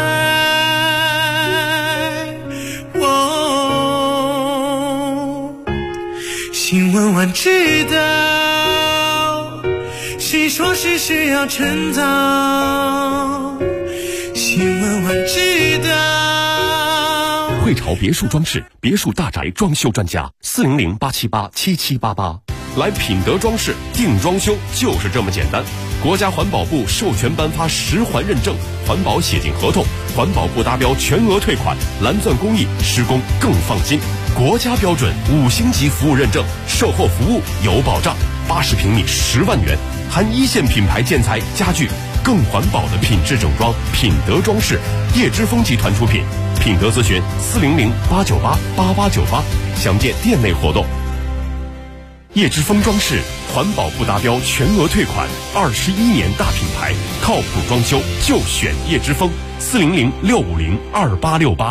Speaker 11: 新闻晚知道，谁说事实要趁早？新闻晚知道。
Speaker 12: 汇潮别墅装饰，别墅大宅装修专家，400-878-7788，来品德装饰定装修就是这么简单。国家环保部授权颁发10环认证，环保写进合同，环保不达标全额退款，蓝钻工艺，施工更放心。国家标准5星级服务认证，售后服务有保障，80平米10万元，含1线品牌建材家具，更环保的品质整装。品德装饰，叶之峰集团出品。品德咨询400-898-8898，详见店内活动。叶之峰装饰，环保不达标全额退款，21年大品牌，靠谱装修就选叶之峰，400-650-2868。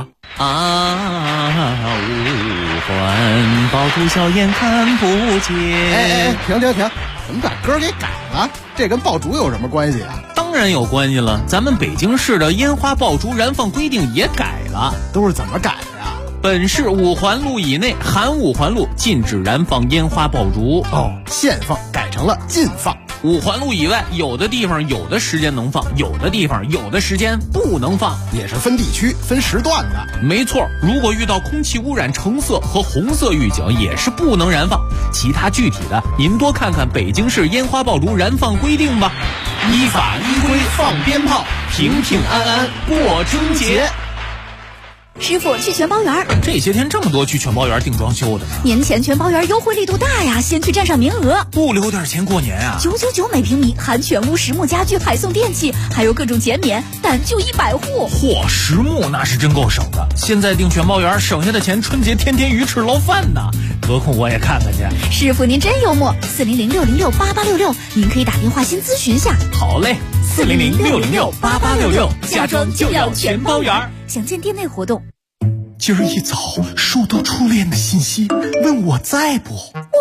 Speaker 22: 五环爆竹硝烟看不见。
Speaker 13: 停！怎么把歌给改了？这跟爆竹有什么关系啊？
Speaker 22: 当然有关系了，咱们北京市的烟花爆竹燃放规定也改了。
Speaker 13: 都是怎么改的呀？
Speaker 22: 本市5环路以内含5环路禁止燃放烟花爆竹。
Speaker 13: 限放改成了禁放。
Speaker 22: 5环路以外，有的地方有的时间能放，有的地方有的时间不能放，
Speaker 13: 也是分地区、分时段的。
Speaker 22: 没错，如果遇到空气污染橙色和红色预警，也是不能燃放。其他具体的，您多看看北京市烟花爆竹燃放规定吧。
Speaker 13: 依法依规放鞭炮，平平安安过春节。
Speaker 1: 师傅，去全包园。
Speaker 22: 这些天这么多去全包园定装修的呢。
Speaker 1: 年前全包园优惠力度大呀，先去占上名额。
Speaker 22: 不留点钱过年啊
Speaker 1: ？999每平米，含全屋实木家具，还送电器，还有各种减免，但就100户。
Speaker 22: 嚯，实木那是真够省的。现在订全包园，省下的钱春节天天鱼翅捞饭呢。得空我也看看去。
Speaker 1: 师傅您真幽默，400-606-8866，您可以打电话先咨询下。
Speaker 22: 好嘞，400-606-8866，家装就要全包园。
Speaker 1: 详见店内活动。
Speaker 13: 今儿一早收到初恋的信息，问我在不？